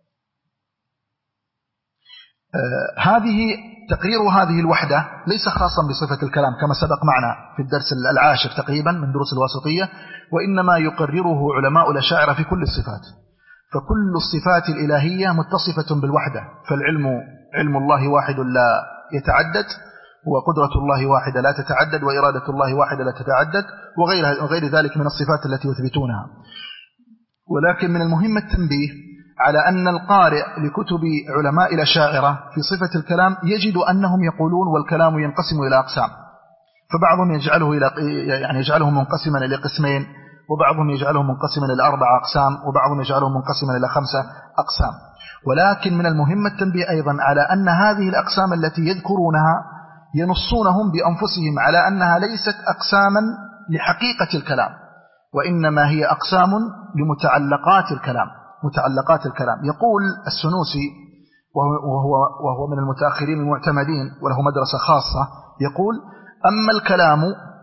آه هذه تقرير هذه الوحدة ليس خاصا بصفة الكلام كما سبق معنا في الدرس العاشر تقريبا من دروس الواسطية، وإنما يقرره علماء الأشاعرة في كل الصفات. فكل الصفات الإلهية متصفة بالوحدة، فالعلم علم الله واحد لا يتعدد، وقدرة الله واحدة لا تتعدد، وإرادة الله واحدة لا تتعدد، وغير, وغير ذلك من الصفات التي يثبتونها. ولكن من المهم التنبيه على أن القارئ لكتب علماء الأشاعرة في صفة الكلام يجد أنهم يقولون والكلام ينقسم إلى أقسام، فبعضهم يجعله إلى يعني يجعله منقسما إلى قسمين، وبعضهم يجعله منقسما إلى أربع أقسام، وبعضهم يجعله منقسما إلى خمسة أقسام. ولكن من المهم التنبيه أيضا على أن هذه الأقسام التي يذكرونها ينصونهم بأنفسهم على أنها ليست أقساما لحقيقة الكلام، وإنما هي أقسام لمتعلقات الكلام متعلقات الكلام. يقول السنوسي وهو, وهو من المتأخرين المعتمدين وله مدرسة خاصة، يقول: أما الكلام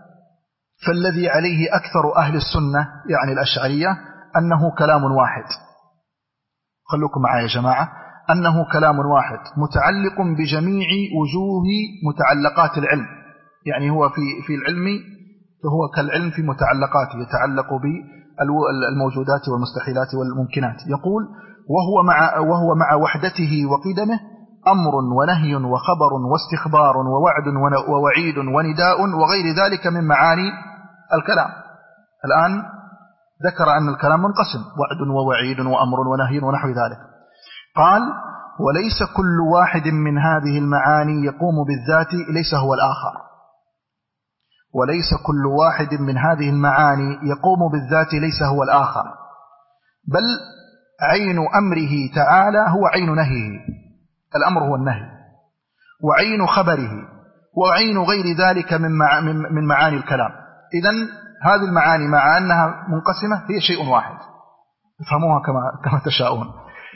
فالذي عليه أكثر أهل السنة يعني الأشعرية أنه كلام واحد. خلوكم معي يا جماعة، أنه كلام واحد متعلق بجميع وجوه متعلقات العلم، يعني هو في في العلم فهو كالعلم في متعلقاته، يتعلق بالموجودات والمستحيلات والممكنات. يقول: وهو مع وهو مع وحدته وقدمه أمر ونهي وخبر واستخبار ووعد ووعيد ونداء وغير ذلك من معاني الكلام. الآن ذكر أن الكلام منقسم، وعد ووعيد وأمر ونهي ونحو ذلك. قال: وليس كل واحد من هذه المعاني يقوم بالذات ليس هو الآخر. وليس كل واحد من هذه المعاني يقوم بالذات ليس هو الآخر، بل عين أمره تعالى هو عين نهيه، الأمر هو النهي، وعين خبره، وعين غير ذلك من من معاني الكلام. إذن هذه المعاني مع أنها منقسمة هي شيء واحد، افهموها كما كما تشاءون.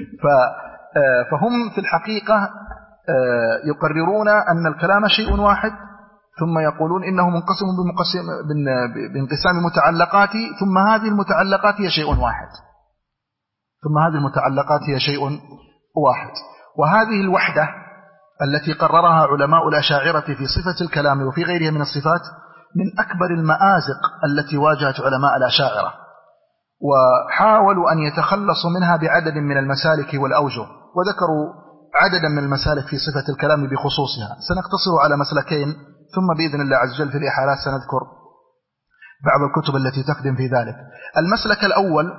فهم في الحقيقة يقررون أن الكلام شيء واحد، ثم يقولون إنه منقسم بانقسام متعلقاته، ثم هذه المتعلقات هي شيء واحد ثم هذه المتعلقات هي شيء واحد. وهذه الوحدة التي قررها علماء الأشاعرة في صفة الكلام وفي غيرها من الصفات من أكبر المآزق التي واجهت علماء الأشاعرة، وحاولوا أن يتخلصوا منها بعدد من المسالك والأوجه، وذكروا عددا من المسالك في صفة الكلام بخصوصها. سنقتصر على مسلكين، ثم بإذن الله عز وجل في الإحالات سنذكر بعض الكتب التي تخدم في ذلك. المسلك الأول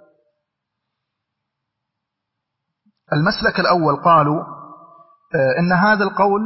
المسلك الأول قالوا إن هذا القول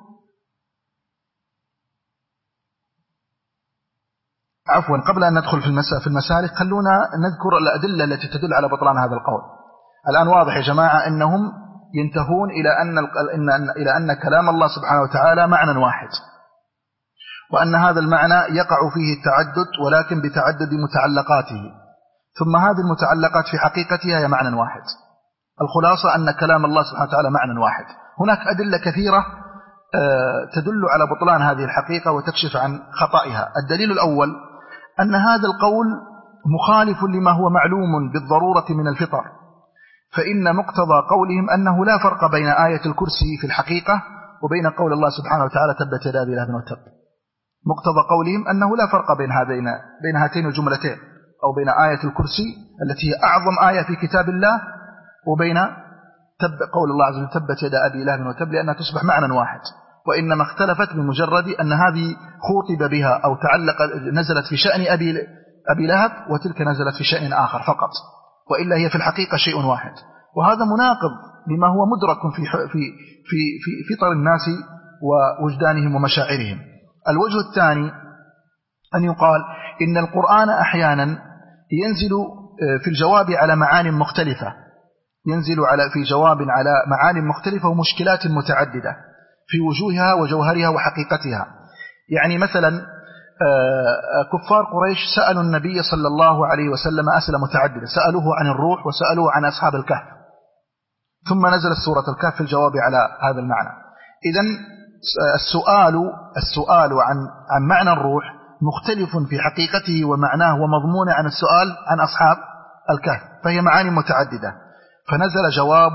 عفوا قبل أن ندخل في المسالك خلونا نذكر الأدلة التي تدل على بطلان هذا القول. الآن واضح يا جماعة أنهم ينتهون إلى أن إلى أن كلام الله سبحانه وتعالى معنى واحد، وأن هذا المعنى يقع فيه التعدد ولكن بتعدد متعلقاته، ثم هذه المتعلقات في حقيقتها هي معنى واحد. الخلاصة أن كلام الله سبحانه وتعالى معنى واحد. هناك أدلة كثيرة تدل على بطلان هذه الحقيقة وتكشف عن خطئها. الدليل الأول أن هذا القول مخالف لما هو معلوم بالضرورة من الفطر، فإن مقتضى قولهم أنه لا فرق بين آية الكرسي في الحقيقة وبين قول الله سبحانه وتعالى تبت يدا أبي لهب وتب. مقتضى قولهم أنه لا فرق بين هذين بين هاتين الجملتين، أو بين آية الكرسي التي هي أعظم آية في كتاب الله وبين تب قول الله عز وجل تبت يدا أبي لهب وتب، لأنها تصبح معنى واحد، وإنما اختلفت بمجرد أن هذه خوطب بها أو تعلق نزلت في شأن أبي أبي لهب وتلك نزلت في شأن آخر فقط، وإلا هي في الحقيقة شيء واحد. وهذا مناقض لما هو مدرك في في في في فطر الناس ووجدانهم ومشاعرهم. الوجه الثاني أن يقال إن القرآن أحيانا ينزل في الجواب على معان مختلفة، ينزل على في جواب على معان مختلفة ومشكلات متعددة في وجوهها وجوهرها وحقيقتها. يعني مثلا كفار قريش سألوا النبي صلى الله عليه وسلم أسئلة متعددة، سألوه عن الروح وسألوه عن أصحاب الكهف، ثم نزلت سورة الكهف في الجواب على هذا المعنى. إذن السؤال السؤال عن عن معنى الروح مختلف في حقيقته ومعناه ومضمونه عن السؤال عن أصحاب الكهف، فهي معاني متعددة، فنزل جواب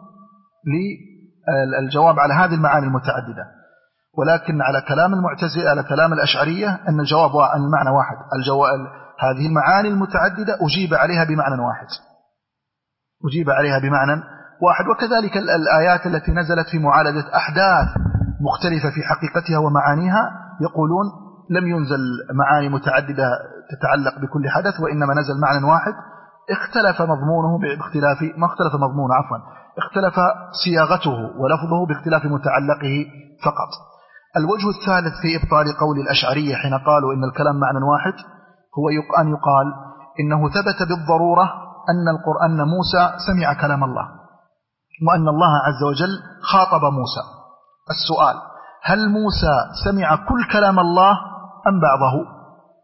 للجواب على هذه المعاني المتعددة. ولكن على كلام المعتزلة على كلام الأشعرية أن الجواب عن المعنى واحد. الجواب هذه المعاني المتعددة أجيب عليها بمعنى واحد، أجيب عليها بمعنى واحد. وكذلك الآيات التي نزلت في معالجة أحداث مختلفة في حقيقتها ومعانيها يقولون لم ينزل معاني متعددة تتعلق بكل حدث، وإنما نزل معنى واحد اختلف مضمونه باختلاف ما اختلف مضمونه عفوا اختلف صياغته ولفظه باختلاف متعلقه فقط. الوجه الثالث في إبطال قول الأشعرية حين قالوا إن الكلام معنى واحد هو أن يقال إنه ثبت بالضرورة أن القرآن موسى سمع كلام الله، وأن الله عز وجل خاطب موسى. السؤال: هل موسى سمع كل كلام الله أم بعضه؟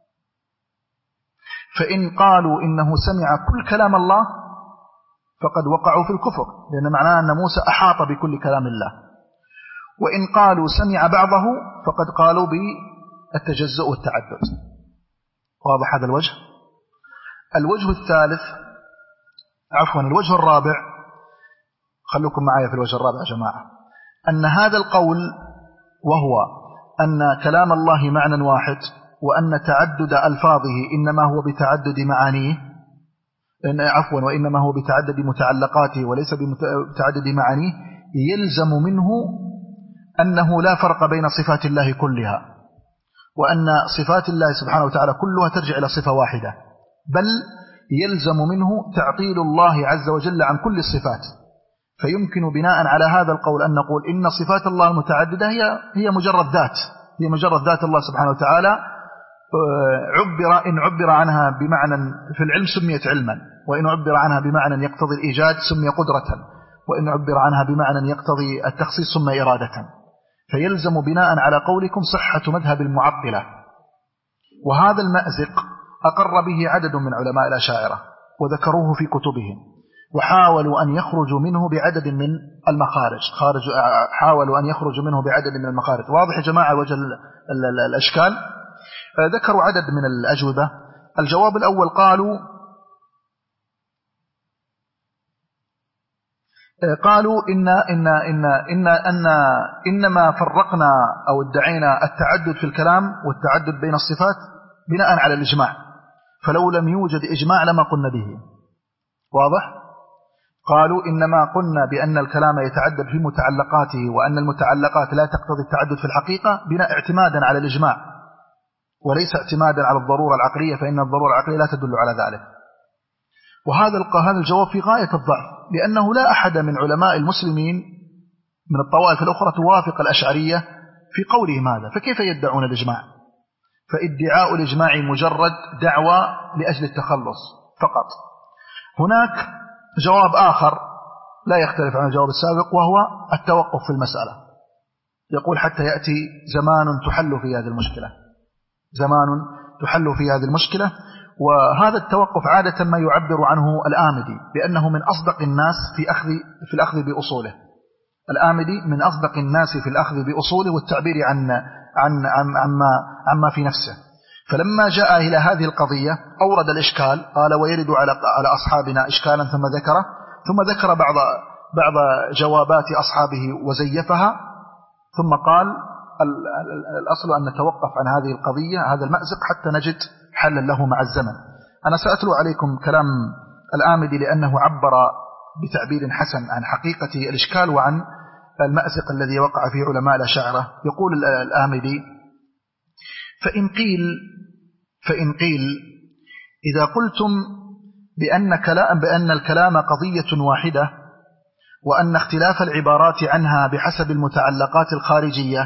فإن قالوا إنه سمع كل كلام الله فقد وقعوا في الكفر، لأن معناه أن موسى أحاط بكل كلام الله. وإن قالوا سمع بعضه فقد قالوا بالتجزؤ والتعدد. واضح هذا الوجه؟ الوجه الثالث عفوا الوجه الرابع، خلوكم معي في الوجه الرابع يا جماعة، أن هذا القول وهو أن كلام الله معنى واحد، وأن تعدد ألفاظه إنما هو بتعدد معانيه عفوا وإنما هو بتعدد متعلقاته وليس بتعدد معانيه، يلزم منه أنه لا فرق بين صفات الله كلها، وأن صفات الله سبحانه وتعالى كلها ترجع إلى صفة واحدة، بل يلزم منه تعطيل الله عز وجل عن كل الصفات. فيمكن بناء على هذا القول أن نقول إن صفات الله المتعددة هي هي مجرد ذات، هي مجرد ذات الله سبحانه وتعالى، عبر إن عبر عنها بمعنى في العلم سميت علما، وإن عبر عنها بمعنى يقتضي الإيجاد سمي قدرة، وإن عبر عنها بمعنى يقتضي التخصيص سمي إرادة. فيلزم بناء على قولكم صحة مذهب المعطلة، وهذا المأزق أقر به عدد من علماء الأشاعرة وذكروه في كتبهم، وحاولوا أن يخرجوا منه بعدد من المخارج خارج حاولوا أن يخرجوا منه بعدد من المخارج. واضح يا جماعة وجه الأشكال؟ ذكروا عدد من الأجوبة. الجواب الأول قالوا قالوا إن إن إن إن أن إنما فرقنا أو ادعينا التعدد في الكلام والتعدد بين الصفات بناء على الإجماع، فلو لم يوجد إجماع لما قلنا به. واضح؟ قالوا إنما قلنا بأن الكلام يتعدد في متعلقاته، وأن المتعلقات لا تقتضي التعدد في الحقيقة بناء اعتمادا على الإجماع وليس اعتمادا على الضرورة العقلية، فإن الضرورة العقلية لا تدل على ذلك. وهذا هذا الجواب في غاية الضعف، لأنه لا أحد من علماء المسلمين من الطوائف الأخرى توافق الأشعرية في قولهم هذا، فكيف يدعون الإجماع؟ فادعاء الإجماع مجرد دعوة لأجل التخلص فقط. هناك جواب آخر لا يختلف عن الجواب السابق، وهو التوقف في المسألة، يقول حتى يأتي زمان تحل في هذه المشكلة، زمان تحل في هذه المشكلة. وهذا التوقف عادة ما يعبر عنه الآمدي بأنه من أصدق الناس في أخذ في الأخذ بأصوله. الآمدي من أصدق الناس في الأخذ بأصوله والتعبير عن عن عن عما عما في نفسه. فلما جاء إلى هذه القضية أورد الإشكال، قال ويرد على على أصحابنا إشكالا، ثم ذكره ثم ذكر بعض بعض جوابات أصحابه وزيفها، ثم قال الأصل أن نتوقف عن هذه القضية، هذا المأزق، حتى نجد حلا له مع الزمن. أنا سأتلو عليكم كلام الآمدي لأنه عبر بتعبير حسن عن حقيقة الإشكال وعن المأزق الذي وقع فيه علماء الأشاعرة. يقول الآمدي: فإن قيل فإن قيل إذا قلتم بأن كلام بأن الكلام قضية واحدة، وأن اختلاف العبارات عنها بحسب المتعلقات الخارجية،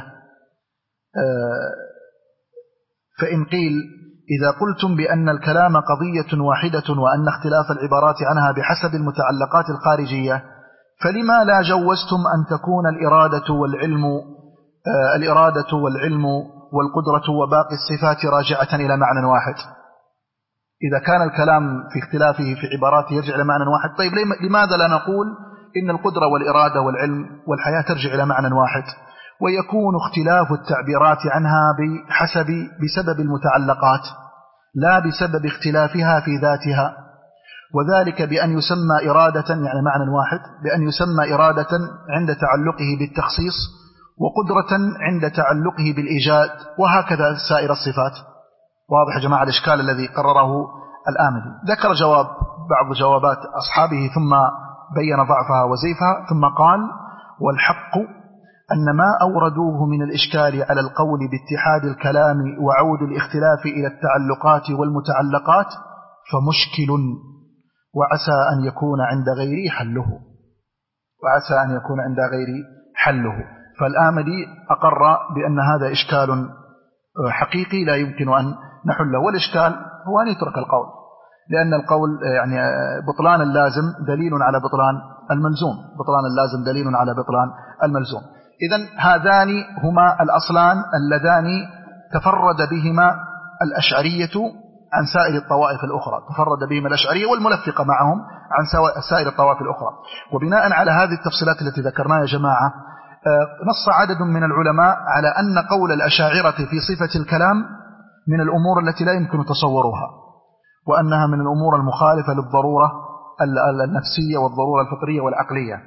فإن قيل إذا قلتم بأن الكلام قضية واحدة وأن اختلاف العبارات عنها بحسب المتعلقات الخارجية، فلما لا جوزتم أن تكون الإرادة والعلم الإرادة والعلم والقدرة وباقي الصفات راجعة إلى معنى واحد؟ إذا كان الكلام في اختلافه في عباراته يرجع إلى معنى واحد، طيب لماذا لا نقول إن القدرة والإرادة والعلم والحياة ترجع إلى معنى واحد، ويكون اختلاف التعبيرات عنها بحسب بسبب المتعلقات لا بسبب اختلافها في ذاتها، وذلك بأن يسمى إرادة، يعني معنى واحد، بأن يسمى إرادة عند تعلقه بالتخصيص، وقدرة عند تعلقه بالإيجاد، وهكذا سائر الصفات. واضح يا جماعة الإشكال الذي قرره الآمدي؟ ذكر جواب بعض جوابات أصحابه ثم بين ضعفها وزيفها، ثم قال: والحق أن ما أوردوه من الإشكال على القول باتحاد الكلام وعود الاختلاف إلى التعلقات والمتعلقات فمشكل، وعسى أن يكون عند غيري حله وعسى أن يكون عند غيري حله. فالآمدي أقر بأن هذا إشكال حقيقي لا يمكن أن نحله، والإشكال هو أن يترك القول، لأن القول يعني بطلان اللازم دليل على بطلان الملزوم، بطلان اللازم دليل على بطلان الملزوم. إذن هذان هما الأصلان اللذان تفرد بهما الأشعرية عن سائر الطوائف الأخرى، تفرد بهما الأشعرية والملفقة معهم عن سائر الطوائف الأخرى. وبناء على هذه التفصيلات التي ذكرناها يا جماعة، نص عدد من العلماء على أن قول الأشاعرة في صفة الكلام من الأمور التي لا يمكن تصورها، وأنها من الأمور المخالفة للضرورة النفسية والضرورة الفطرية والعقلية.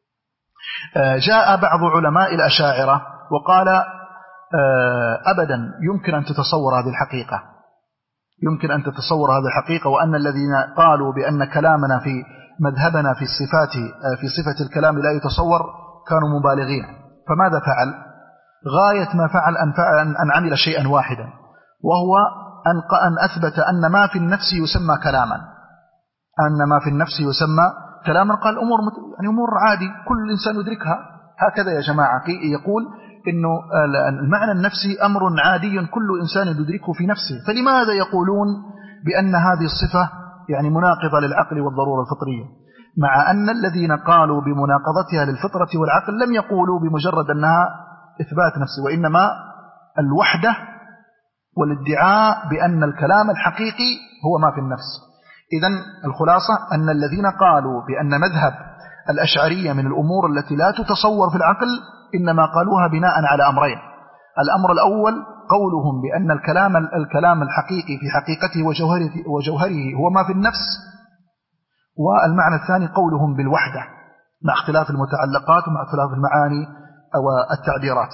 جاء بعض علماء الأشاعرة وقال: أبدا يمكن أن تتصور هذه الحقيقة، يمكن أن تتصور هذه الحقيقة، وأن الذين قالوا بأن كلامنا في مذهبنا في الصفات في صفة الكلام لا يتصور كانوا مبالغين. فماذا فعل؟ غاية ما فعل أن, فعل أن عمل شيئا واحدا، وهو أن أثبت أن ما في النفس يسمى كلاما، أن ما في النفس يسمى كلاما. قال أمور يعني أمور عادي كل إنسان يدركها. هكذا يا جماعة يقول إنه المعنى النفسي أمر عادي كل إنسان يدركه في نفسه، فلماذا يقولون بأن هذه الصفة يعني مناقضة للعقل والضرورة الفطرية، مع أن الذين قالوا بمناقضتها للفطرة والعقل لم يقولوا بمجرد أنها إثبات نفسي، وإنما الوحدة والادعاء بأن الكلام الحقيقي هو ما في النفس. إذن الخلاصة أن الذين قالوا بأن مذهب الأشعرية من الأمور التي لا تتصور في العقل إنما قالوها بناء على أمرين: الأمر الأول قولهم بأن الكلام الكلام الحقيقي في حقيقته وجوهره, وجوهره هو ما في النفس، والمعنى الثاني قولهم بالوحدة مع اختلاف المتعلقات ومع اختلاف المعاني والتعبيرات.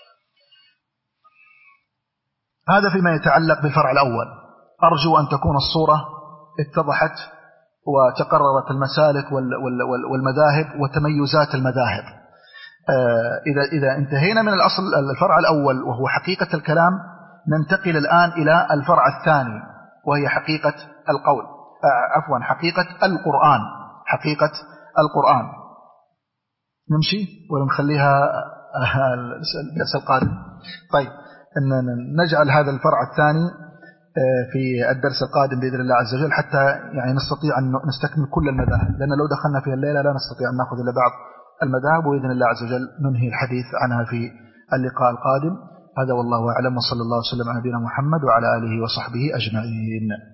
هذا فيما يتعلق بالفرع الأول. أرجو أن تكون الصورة اتضحت وتقررت المسالك والمذاهب وتميزات المذاهب. إذا إذا انتهينا من الأصل الفرع الأول وهو حقيقة الكلام، ننتقل الآن إلى الفرع الثاني وهي حقيقة القول، عفوا حقيقة القرآن، حقيقة القرآن. نمشي ولا نخليها الدرس القادم؟ طيب نجعل هذا الفرع الثاني في الدرس القادم بإذن الله عز وجل، حتى يعني نستطيع أن نستكمل كل المذاهب، لأن لو دخلنا في الليلة لا نستطيع أن نأخذ إلا بعض المذاهب، وبإذن الله عز وجل ننهي الحديث عنها في اللقاء القادم. هذا والله أعلم، وصلى الله وسلم على نبينا محمد وعلى آله وصحبه أجمعين.